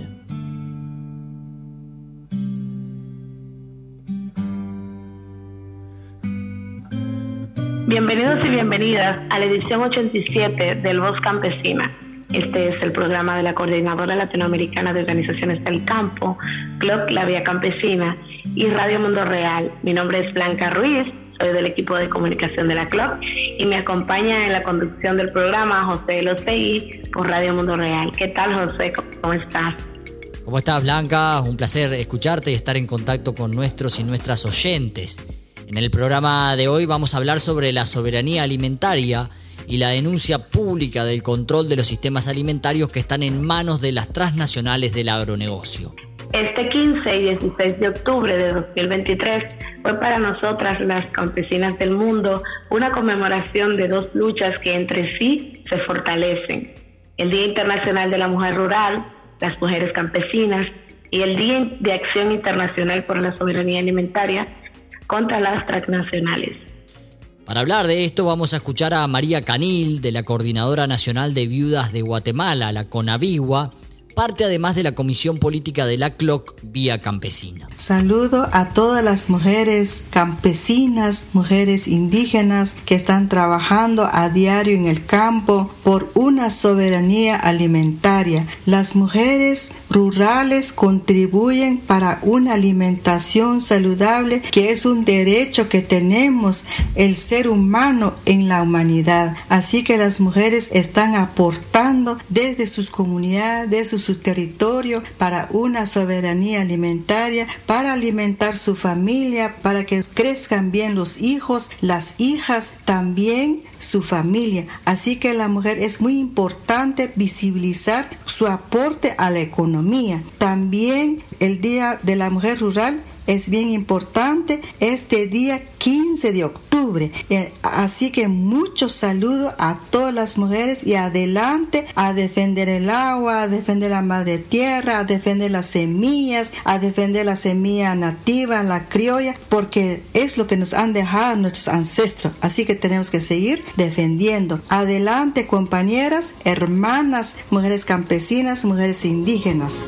Bienvenidos y bienvenidas a la edición ochenta y siete del Voz Campesina. Este es el programa de la Coordinadora Latinoamericana de Organizaciones del Campo, C L O C La Vía Campesina y Radio Mundo Real. Mi nombre es Blanca Ruiz, soy del equipo de comunicación de la C L O C y me acompaña en la conducción del programa José Elostegui por Radio Mundo Real. ¿Qué tal, José? ¿Cómo estás? ¿Cómo estás, Blanca? Un placer escucharte y estar en contacto con nuestros y nuestras oyentes. En el programa de hoy vamos a hablar sobre la soberanía alimentaria y la denuncia pública del control de los sistemas alimentarios que están en manos de las transnacionales del agronegocio. Este quince y dieciséis de octubre de dos mil veintitrés fue para nosotras, las campesinas del mundo, una conmemoración de dos luchas que entre sí se fortalecen. El Día Internacional de la Mujer Rural, las mujeres campesinas, y el Día de Acción Internacional por la Soberanía Alimentaria contra las transnacionales. Para hablar de esto vamos a escuchar a María Canil, de la Coordinadora Nacional de Viudas de Guatemala, la CONAVIGUA, parte además de la Comisión Política de la C L O C Vía Campesina. Saludo a todas las mujeres campesinas, mujeres indígenas que están trabajando a diario en el campo por una soberanía alimentaria. Las mujeres rurales contribuyen para una alimentación saludable, que es un derecho que tenemos el ser humano en la humanidad. Así que las mujeres están aportando desde sus comunidades, desde sus territorios, para una soberanía alimentaria, para alimentar su familia, para que crezcan bien los hijos, las hijas, también su familia. Así que la mujer es muy importante visibilizar su aporte a la economía. También el Día de la Mujer Rural es bien importante, este día quince de octubre. Eh, así que muchos saludos a todas las mujeres y adelante a defender el agua, a defender la madre tierra, a defender las semillas, a defender la semilla nativa, la criolla, porque es lo que nos han dejado nuestros ancestros. Así que tenemos que seguir defendiendo. Adelante, compañeras, hermanas, mujeres campesinas, mujeres indígenas.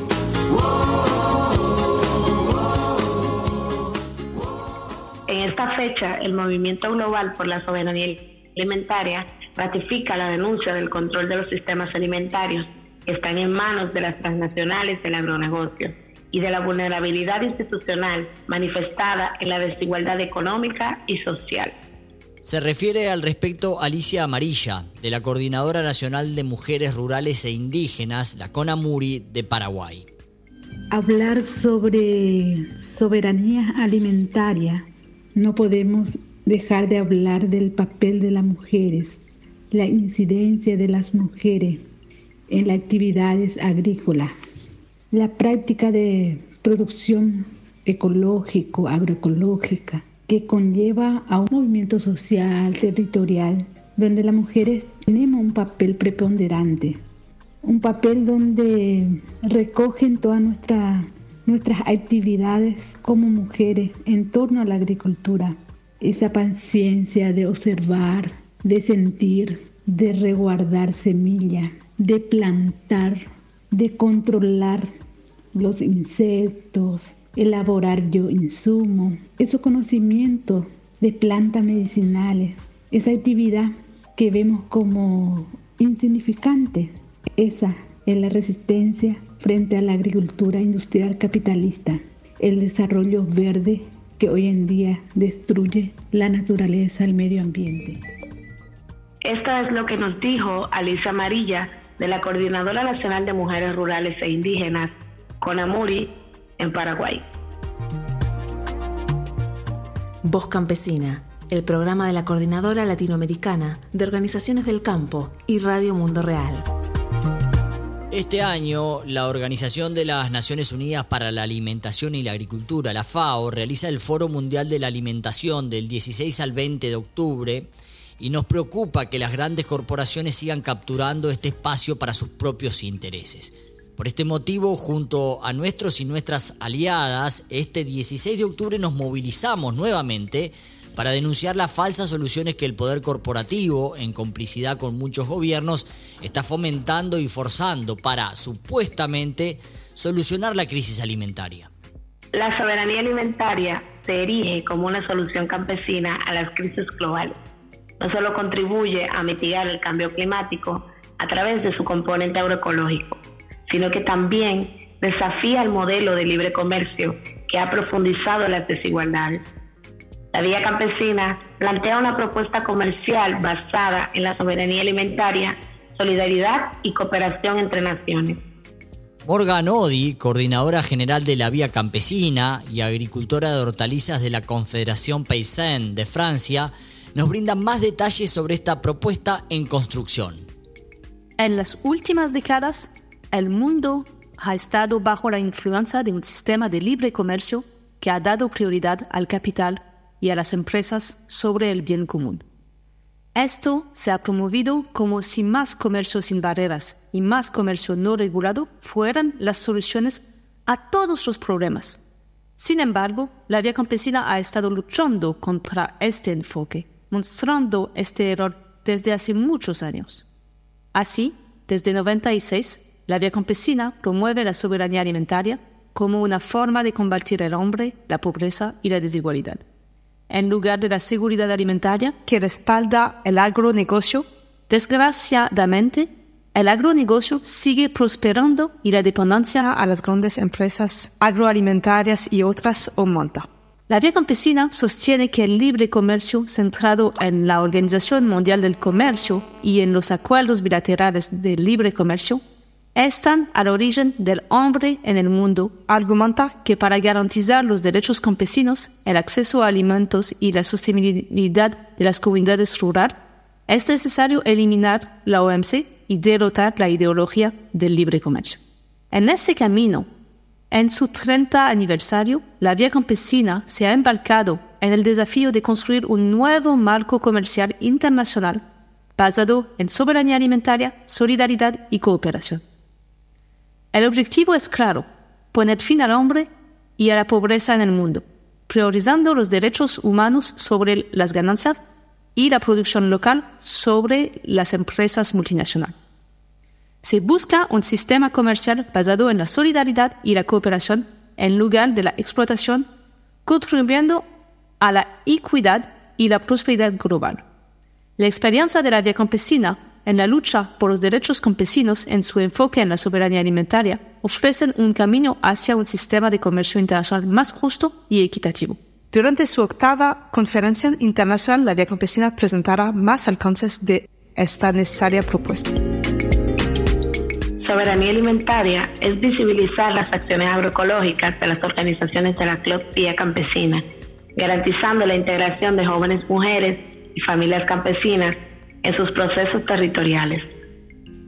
En esta fecha, el Movimiento Global por la Soberanía Alimentaria ratifica la denuncia del control de los sistemas alimentarios que están en manos de las transnacionales del agronegocio y de la vulnerabilidad institucional manifestada en la desigualdad económica y social. Se refiere al respecto Alicia Amarilla, de la Coordinadora Nacional de Mujeres Rurales e Indígenas, la CONAMURI de Paraguay. Hablar sobre soberanía alimentaria, no podemos dejar de hablar del papel de las mujeres, la incidencia de las mujeres en las actividades agrícolas, la práctica de producción ecológico, agroecológica, que conlleva a un movimiento social, territorial, donde las mujeres tenemos un papel preponderante, un papel donde recogen todas nuestra, nuestras actividades como mujeres en torno a la agricultura. Esa paciencia de observar, de sentir, de resguardar semilla, de plantar, de controlar los insectos, elaborar yo insumos, esos conocimientos de plantas medicinales, esa actividad que vemos como insignificante. Esa es la resistencia frente a la agricultura industrial capitalista, el desarrollo verde que hoy en día destruye la naturaleza, el medio ambiente. Esto es lo que nos dijo Alicia Amarilla, de la Coordinadora Nacional de Mujeres Rurales e Indígenas, CONAMURI, en Paraguay. Voz Campesina, el programa de la Coordinadora Latinoamericana de Organizaciones del Campo y Radio Mundo Real. Este año, la Organización de las Naciones Unidas para la Alimentación y la Agricultura, la FAO, realiza el Foro Mundial de la Alimentación del dieciséis al veinte de octubre y nos preocupa que las grandes corporaciones sigan capturando este espacio para sus propios intereses. Por este motivo, junto a nuestros y nuestras aliadas, este dieciséis de octubre nos movilizamos nuevamente para denunciar las falsas soluciones que el poder corporativo, en complicidad con muchos gobiernos, está fomentando y forzando para, supuestamente, solucionar la crisis alimentaria. La soberanía alimentaria se erige como una solución campesina a las crisis globales. No solo contribuye a mitigar el cambio climático a través de su componente agroecológico, sino que también desafía el modelo de libre comercio que ha profundizado las desigualdades. La Vía Campesina plantea una propuesta comercial basada en la soberanía alimentaria, solidaridad y cooperación entre naciones. Morgan Odi, coordinadora general de la Vía Campesina y agricultora de hortalizas de la Confederación Paysanne de Francia, nos brinda más detalles sobre esta propuesta en construcción. En las últimas décadas, el mundo ha estado bajo la influencia de un sistema de libre comercio que ha dado prioridad al capital y a las empresas sobre el bien común. Esto se ha promovido como si más comercio sin barreras y más comercio no regulado fueran las soluciones a todos los problemas. Sin embargo, la Vía Campesina ha estado luchando contra este enfoque, mostrando este error desde hace muchos años. Así, desde noventa y seis, la Vía Campesina promueve la soberanía alimentaria como una forma de combatir el hambre, la pobreza y la desigualdad. En lugar de la seguridad alimentaria que respalda el agronegocio, desgraciadamente, el agronegocio sigue prosperando y la dependencia a las grandes empresas agroalimentarias y otras aumenta. La Vía Campesina sostiene que el libre comercio centrado en la Organización Mundial del Comercio y en los acuerdos bilaterales de libre comercio están al origen del hambre en el mundo. Argumenta que para garantizar los derechos campesinos, el acceso a alimentos y la sostenibilidad de las comunidades rurales, es necesario eliminar la O M C y derrotar la ideología del libre comercio. En ese camino, en su treinta aniversario, la Vía Campesina se ha embarcado en el desafío de construir un nuevo marco comercial internacional basado en soberanía alimentaria, solidaridad y cooperación. El objetivo es claro: poner fin al hambre y a la pobreza en el mundo, priorizando los derechos humanos sobre las ganancias y la producción local sobre las empresas multinacionales. Se busca un sistema comercial basado en la solidaridad y la cooperación en lugar de la explotación, contribuyendo a la equidad y la prosperidad global. La experiencia de la Vía Campesina en la lucha por los derechos campesinos en su enfoque en la soberanía alimentaria ofrecen un camino hacia un sistema de comercio internacional más justo y equitativo. Durante su octava conferencia internacional, la Vía Campesina presentará más alcances de esta necesaria propuesta. Soberanía alimentaria es visibilizar las acciones agroecológicas de las organizaciones de la Club Vía Campesina, garantizando la integración de jóvenes mujeres y familias campesinas en sus procesos territoriales.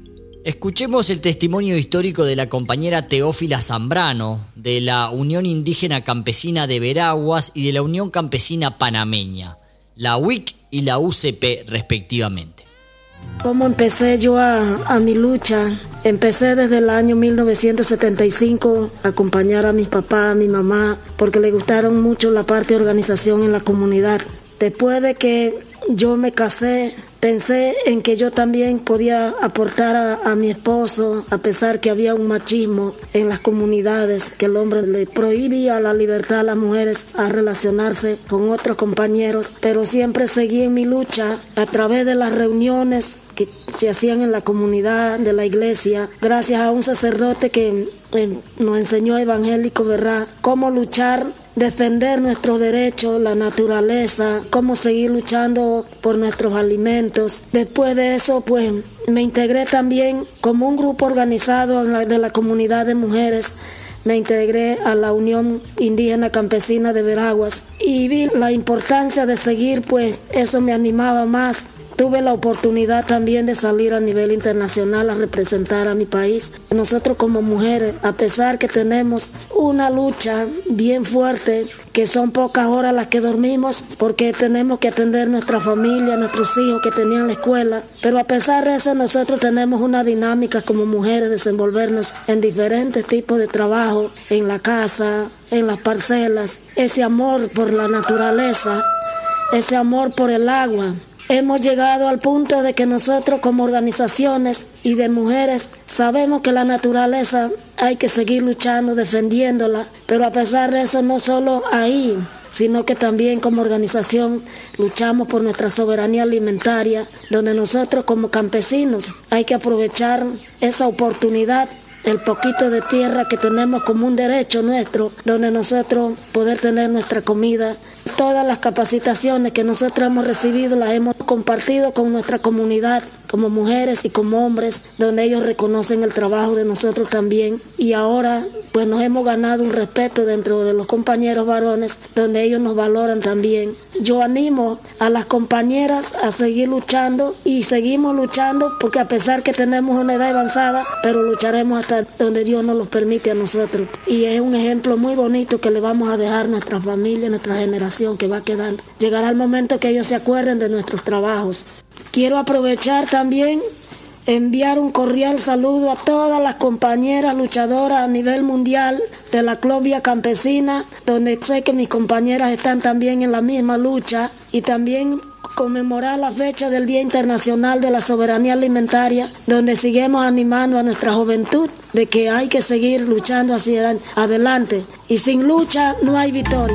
Escuchemos el testimonio histórico de la compañera Teófila Zambrano, de la Unión Indígena Campesina de Veraguas y de la Unión Campesina Panameña, la U I C y la U C P respectivamente. ¿Cómo empecé yo a, a mi lucha? Empecé desde el año mil novecientos setenta y cinco a acompañar a mis papás, a mi mamá, porque le gustaron mucho la parte de organización en la comunidad. Después de que yo me casé, pensé en que yo también podía aportar a, a mi esposo, a pesar que había un machismo en las comunidades, que el hombre le prohibía la libertad a las mujeres a relacionarse con otros compañeros, pero siempre seguí en mi lucha a través de las reuniones que se hacían en la comunidad de la iglesia, gracias a un sacerdote que eh, nos enseñó evangélico, ¿verdad?, cómo luchar, defender nuestros derechos, la naturaleza, cómo seguir luchando por nuestros alimentos. Después de eso, pues, me integré también como un grupo organizado en la, de la comunidad de mujeres. Me integré a la Unión Indígena Campesina de Veraguas y vi la importancia de seguir, pues, eso me animaba más. Tuve la oportunidad también de salir a nivel internacional a representar a mi país. Nosotros como mujeres, a pesar que tenemos una lucha bien fuerte, que son pocas horas las que dormimos porque tenemos que atender nuestra familia, nuestros hijos que tenían la escuela, pero a pesar de eso nosotros tenemos una dinámica como mujeres, desenvolvernos en diferentes tipos de trabajo, en la casa, en las parcelas, ese amor por la naturaleza, ese amor por el agua. Hemos llegado al punto de que nosotros como organizaciones y de mujeres sabemos que la naturaleza hay que seguir luchando, defendiéndola, pero a pesar de eso no solo ahí, sino que también como organización luchamos por nuestra soberanía alimentaria, donde nosotros como campesinos hay que aprovechar esa oportunidad, el poquito de tierra que tenemos como un derecho nuestro, donde nosotros poder tener nuestra comida. Todas las capacitaciones que nosotros hemos recibido las hemos compartido con nuestra comunidad, como mujeres y como hombres, donde ellos reconocen el trabajo de nosotros también. Y ahora pues nos hemos ganado un respeto dentro de los compañeros varones, donde ellos nos valoran también. Yo animo a las compañeras a seguir luchando y seguimos luchando porque a pesar que tenemos una edad avanzada, pero lucharemos hasta donde Dios nos lo permite a nosotros. Y es un ejemplo muy bonito que le vamos a dejar a nuestra familia, a nuestra generación que va quedando. Llegará el momento que ellos se acuerden de nuestros trabajos. Quiero aprovechar también enviar un cordial saludo a todas las compañeras luchadoras a nivel mundial de la Club Vía Campesina, donde sé que mis compañeras están también en la misma lucha, y también conmemorar la fecha del Día Internacional de la Soberanía Alimentaria, donde seguimos animando a nuestra juventud de que hay que seguir luchando hacia adelante, y sin lucha no hay victoria.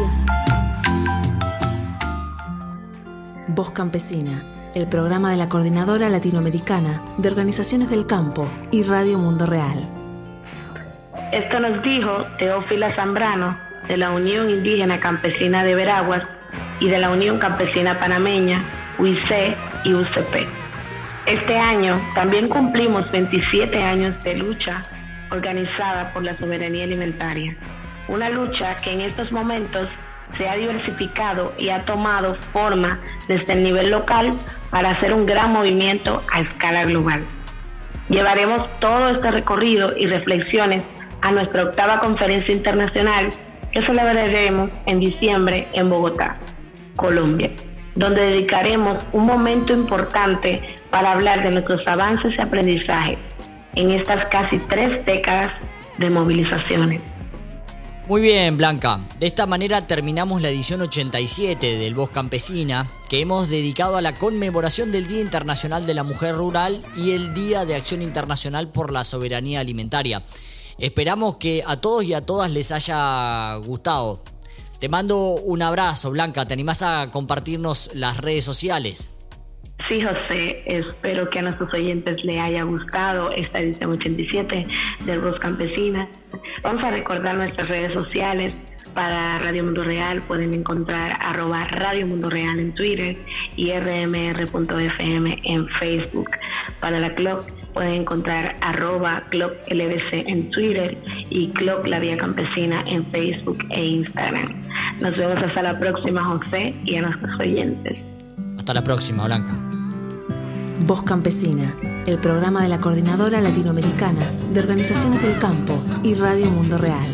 Voz Campesina, el programa de la Coordinadora Latinoamericana de Organizaciones del Campo y Radio Mundo Real. Esto nos dijo Teófila Zambrano, de la Unión Indígena Campesina de Veraguas y de la Unión Campesina Panameña, U I C y U C P. Este año también cumplimos veintisiete años de lucha organizada por la soberanía alimentaria. Una lucha que en estos momentos se ha diversificado y ha tomado forma desde el nivel local para hacer un gran movimiento a escala global. Llevaremos todo este recorrido y reflexiones a nuestra octava conferencia internacional que celebraremos en diciembre en Bogotá, Colombia, donde dedicaremos un momento importante para hablar de nuestros avances y aprendizajes en estas casi tres décadas de movilizaciones. Muy bien, Blanca. De esta manera terminamos la edición ochenta y siete del Voz Campesina, que hemos dedicado a la conmemoración del Día Internacional de la Mujer Rural y el Día de Acción Internacional por la Soberanía Alimentaria. Esperamos que a todos y a todas les haya gustado. Te mando un abrazo, Blanca. ¿Te animás a compartirnos las redes sociales? Sí, José, espero que a nuestros oyentes les haya gustado esta edición ochenta y siete del Voz Campesina. Vamos a recordar nuestras redes sociales. Para Radio Mundo Real pueden encontrar arroba Radio Mundo Real en Twitter y r m r punto f m en Facebook. Para la C L O C pueden encontrar arroba C L O C L B C en Twitter y C L O C La Vía Campesina en Facebook e Instagram. Nos vemos hasta la próxima, José, y a nuestros oyentes. Hasta la próxima, Blanca. Voz Campesina, el programa de la Coordinadora Latinoamericana de Organizaciones del Campo y Radio Mundo Real.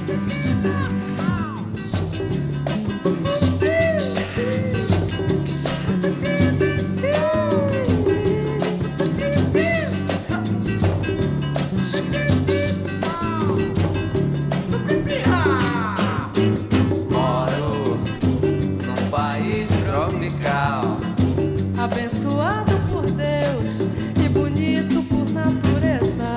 Abençoado por Deus e bonito por natureza.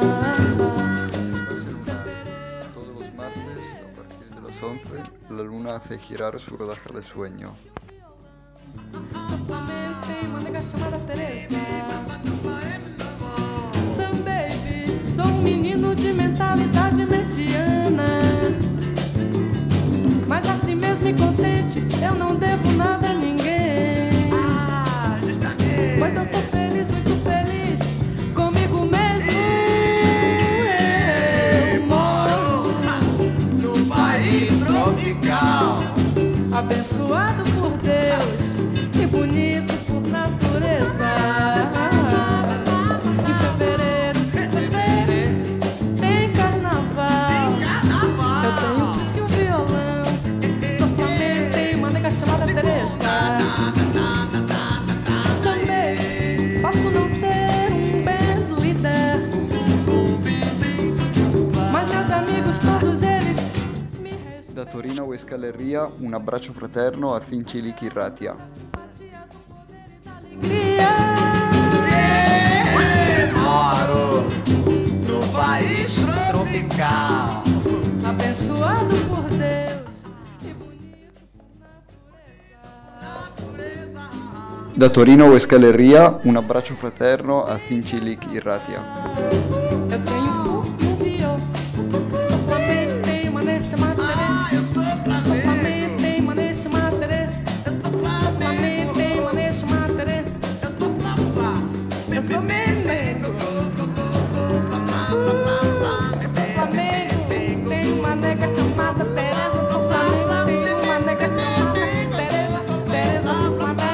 Todos los martes, a partir de las once, la luna hace girar su rodaje de sueño. Tem uma nega chamada Teresa. Sam baby, sou um menino de mentalidade mediana, mas assim mesmo e contente, eu não devo nada a ninguém. Pois eu sou feliz, muito feliz comigo mesmo. Eu moro no país tropical, abençoado por Deus e bonito por natureza. Em fevereiro, fevereiro tem carnaval. Eu tenho um fusca e um violão. Sou flamengo, tenho uma nega chamada Teresa. Posso não ser um band leader, mas meus amigos todos eles me respeitam. Da Torino a Euskal Herria, un abbraccio fraterno a Zintzilik Irratia. Moro no país tropical, abençoado por Deus. Da Torino a Euskal Herria, un abbraccio fraterno a Zintzilik Irratia. Eu tenho força no Rio, sou flamengo, tenho uma nega chamada Teresa. Sou flamengo, tenho uma nega chamada Teresa. Sou flamengo, tenho uma nega chamada Teresa. Eu sou menino. Eu sou flamengo, tenho uma nega chamada Teresa. Sou flamengo, tenho uma nega chamada Teresa. Teresa do Flamengo.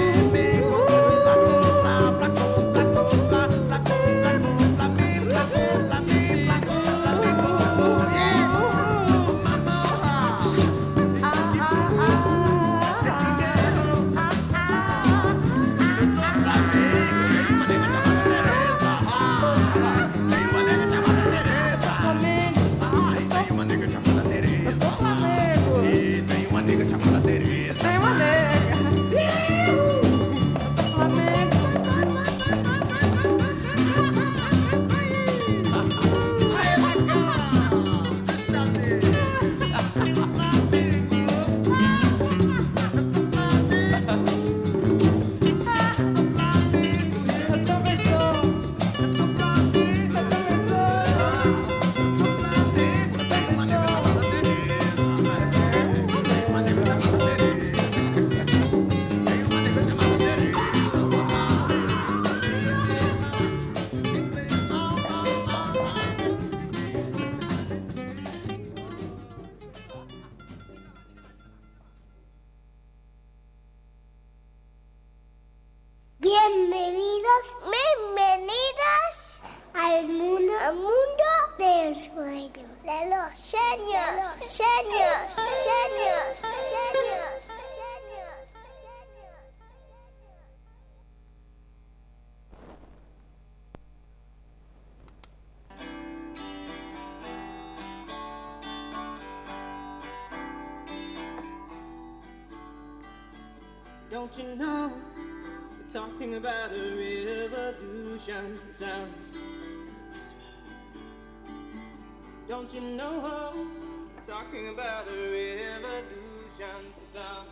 Bienvenidos, bienvenidas al mundo, al mundo del sueño, de los sueños, sueños, sueños, sueños. Don't you know, we're talking about a revolution sounds. Don't you know, we're talking about a revolution sounds.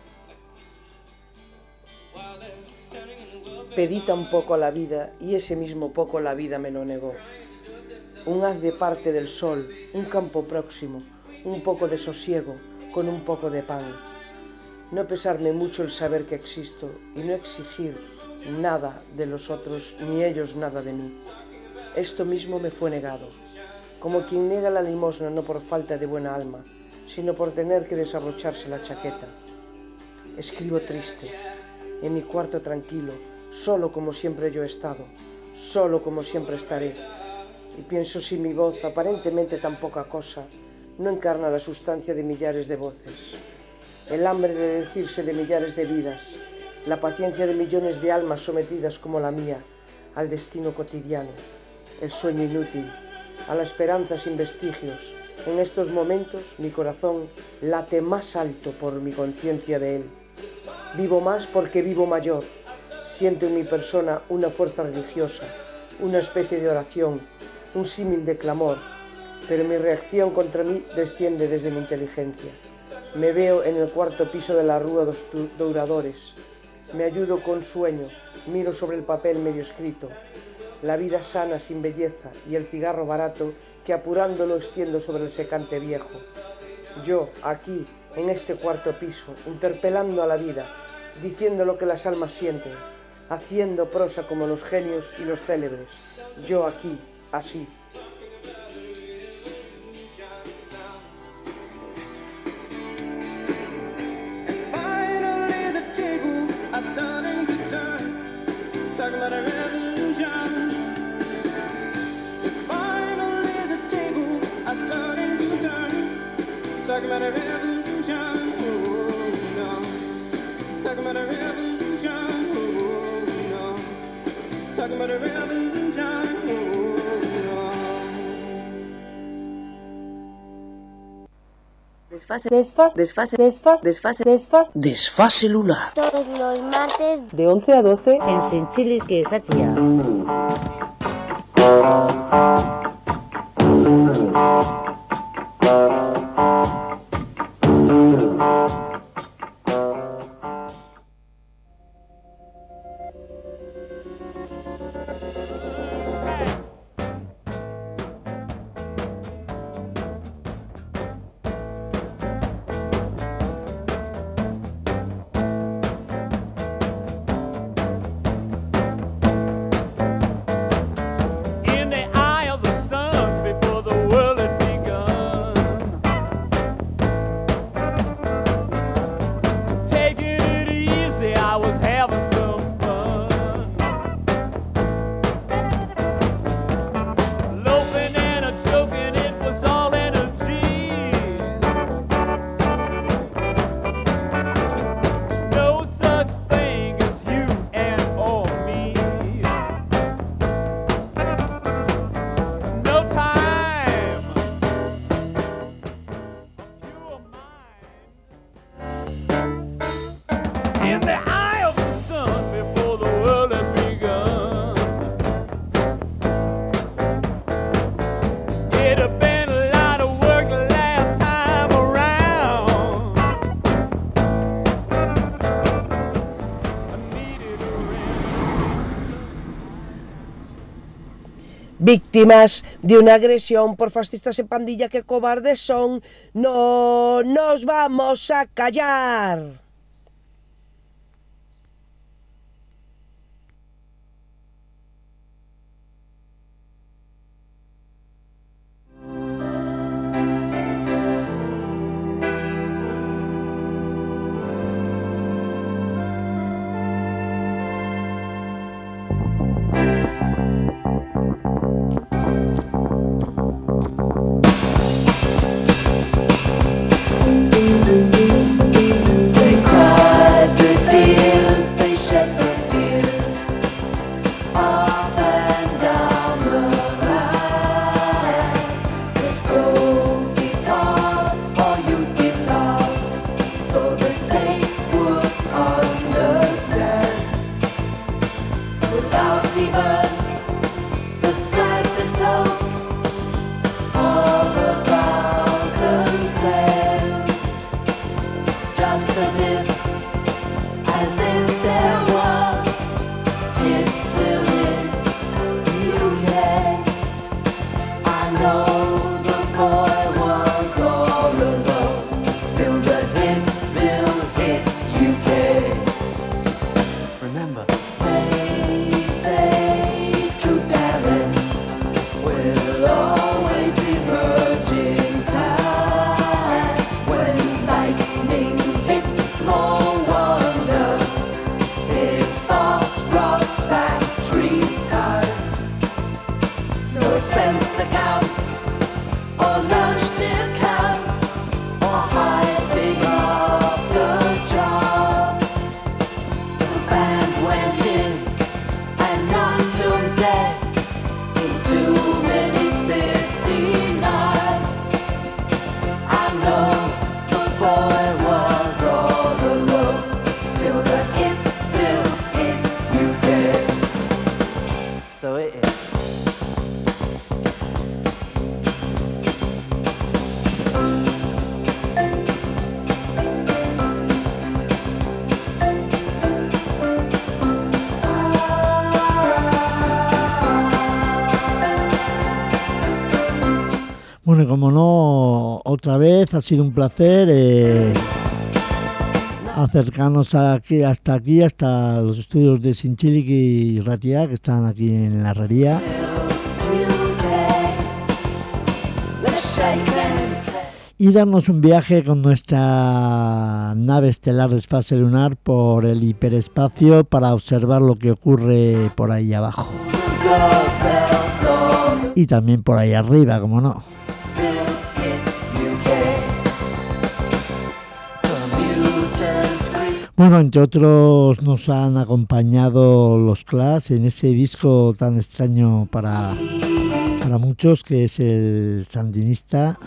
While there's turning in the world. Pedí tan poco a la vida y ese mismo poco la vida me lo negó. Un haz de parte del sol, un campo próximo, un poco de sosiego con un poco de pan. No pesarme mucho el saber que existo y no exigir nada de los otros ni ellos nada de mí. Esto mismo me fue negado, como quien niega la limosna no por falta de buena alma, sino por tener que desabrocharse la chaqueta. Escribo triste, en mi cuarto tranquilo, solo como siempre yo he estado, solo como siempre estaré. Y pienso si mi voz, aparentemente tan poca cosa, no encarna la sustancia de millares de voces, el hambre de decirse de millares de vidas, la paciencia de millones de almas sometidas como la mía al destino cotidiano, el sueño inútil, a la esperanza sin vestigios. En estos momentos mi corazón late más alto por mi conciencia de él. Vivo más porque vivo mayor. Siento en mi persona una fuerza religiosa, una especie de oración, un símil de clamor, pero mi reacción contra mí desciende desde mi inteligencia. Me veo en el cuarto piso de la Rúa dos Douradores. Me ayudo con sueño, miro sobre el papel medio escrito, la vida sana sin belleza y el cigarro barato que apurándolo extiendo sobre el secante viejo. Yo, aquí, en este cuarto piso, interpelando a la vida, diciendo lo que las almas sienten, haciendo prosa como los genios y los célebres. Yo aquí, así. Talk about a revolution, oh no. Talk about a revolution, oh no. Talk about a revolution, oh no. Desfase, desfase, desfase, desfase, desfase, desfase, desfase lunar. Todos los martes de once a doce en Senchilis que Ratia. Víctimas de una agresión por fascistas en pandilla, que cobardes son, no nos vamos a callar. Bueno, y como no, otra vez ha sido un placer eh, acercarnos aquí, hasta aquí, hasta los estudios de Sinchilik y Ratia, que están aquí en la herrería. Y darnos un viaje con nuestra nave estelar Desfase Lunar por el hiperespacio para observar lo que ocurre por ahí abajo. Y también por ahí arriba, como no. Bueno, entre otros nos han acompañado los Clash en ese disco tan extraño para, para muchos, que es el Sandinista.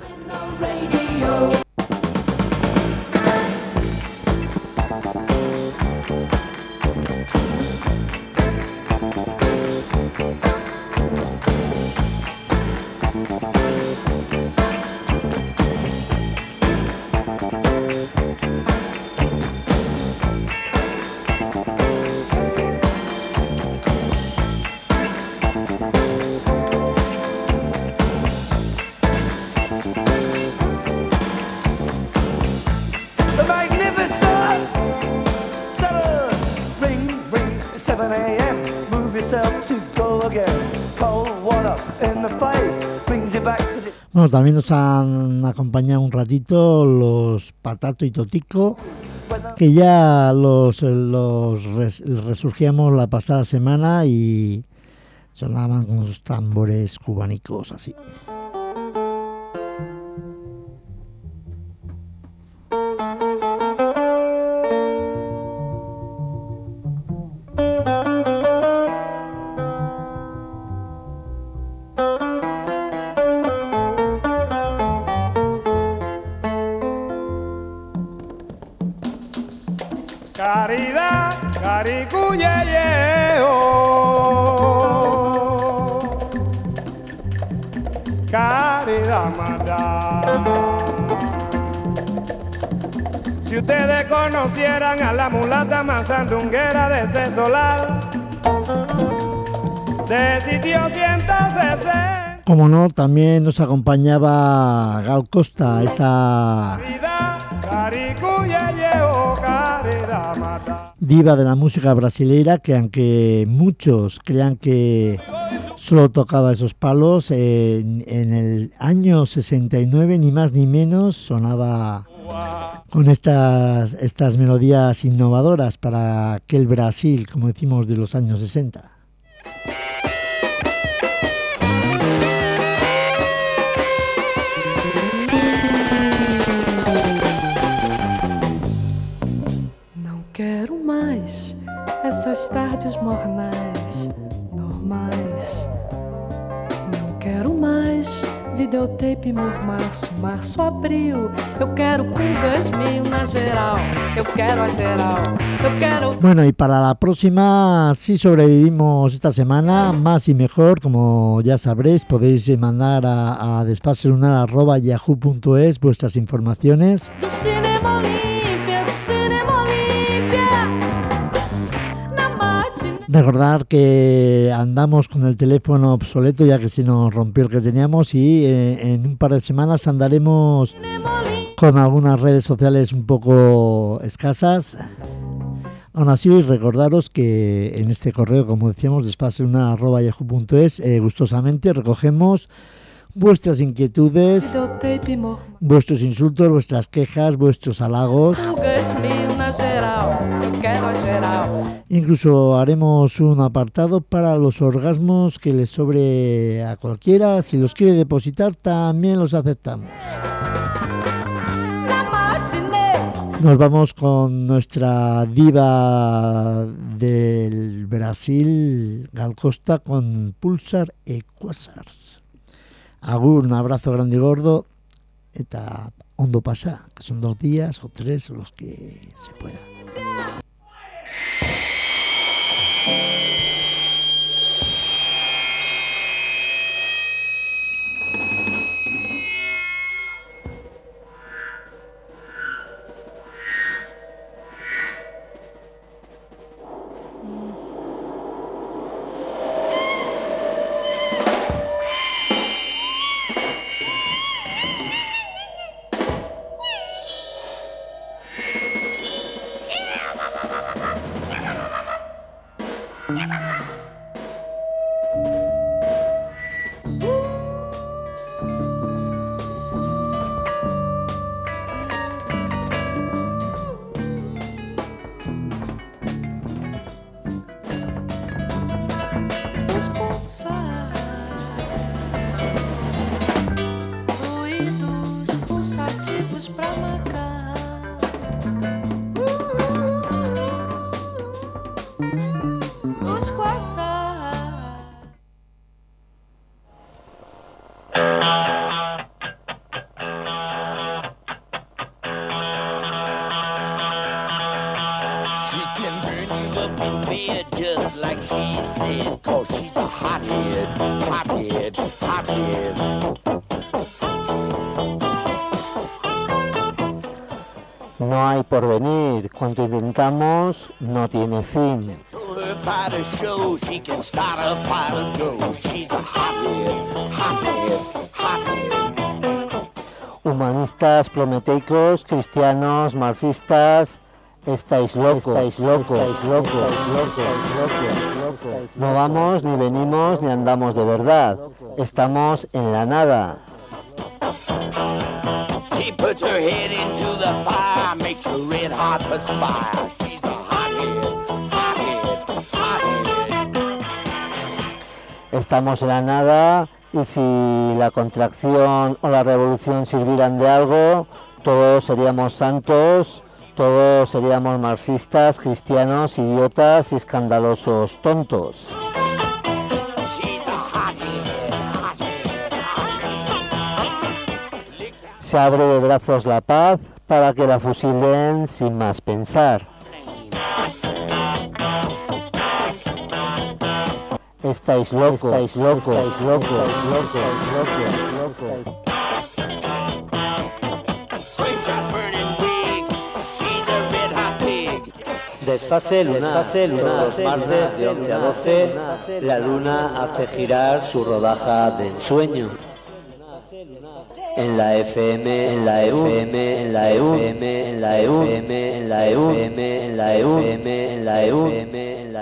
Bueno, también nos han acompañado un ratito los Patato y Totico, que ya los, los res, resurgíamos la pasada semana y sonaban con sus tambores cubanicos así. Caridad, caricuyeyeo, caridad manda. Si ustedes conocieran a la mulata más sandunguera de ese solar, de sitio ciento sesenta. Como no, también nos acompañaba Gal Costa, esa diva de la música brasileira, que aunque muchos crean que solo tocaba esos palos, eh, en el año sesenta y nueve, ni más ni menos, sonaba con estas, estas melodías innovadoras para aquel Brasil, como decimos, de los años sesenta. Quero mais essas tardes mornais, normais. Não quero mais videotape por março, março, abril. Eu quero pulgas mil na geral. Eu quero a geral. Eu quero. Bueno, y para la próxima, si sobrevivimos esta semana, más y mejor, como ya sabréis, podéis mandar a, a desfaselunar arroba yahoo punto es vuestras informaciones. Do cinema Olímpia, do cinema Olímpia. Recordar que andamos con el teléfono obsoleto, ya que se nos rompió el que teníamos, y eh, en un par de semanas andaremos con algunas redes sociales un poco escasas. Aún así, recordaros que en este correo, como decíamos, desfaselunar arroba yahoo punto es, eh, gustosamente recogemos vuestras inquietudes, vuestros insultos, vuestras quejas, vuestros halagos. Incluso haremos un apartado para los orgasmos que les sobre a cualquiera. Si los quiere depositar, también los aceptamos. Nos vamos con nuestra diva del Brasil, Gal Costa, con Pulsar e Quasars. Agur, un abrazo grande y gordo, eta ondo pasa, que son dos días o tres o los que se pueda. bed just like she said, cause she's a hothead, hothead, hothead. No hay porvenir, cuanto intentamos no tiene fin. Her by the show, she can start a fire to go. She's a hothead, hothead, hothead. Humanistas prometeicos, cristianos, marxistas, estáis locos, estáis locos, estáis locos, locos, locos. No vamos, ni venimos, ni andamos de verdad. Estamos en la nada. She puts her head into the fire, makes her red hot perspire. She's a hothead, hothead, hothead. Estamos en la nada y si la contracción o la revolución sirvieran de algo, todos seríamos santos, todos seríamos marxistas, cristianos, idiotas y escandalosos tontos. Se abre de brazos la paz para que la fusilen sin más pensar. Estáis locos, estáis locos, estáis locos, locos, locos, locos. Desfase lunar, desfase lunar. Todos los martes de once a doce, la luna hace girar su rodaja de ensueño. En la F M, en la F M, en la F M, en la F M, en la F M, en la F M, en la F M, en la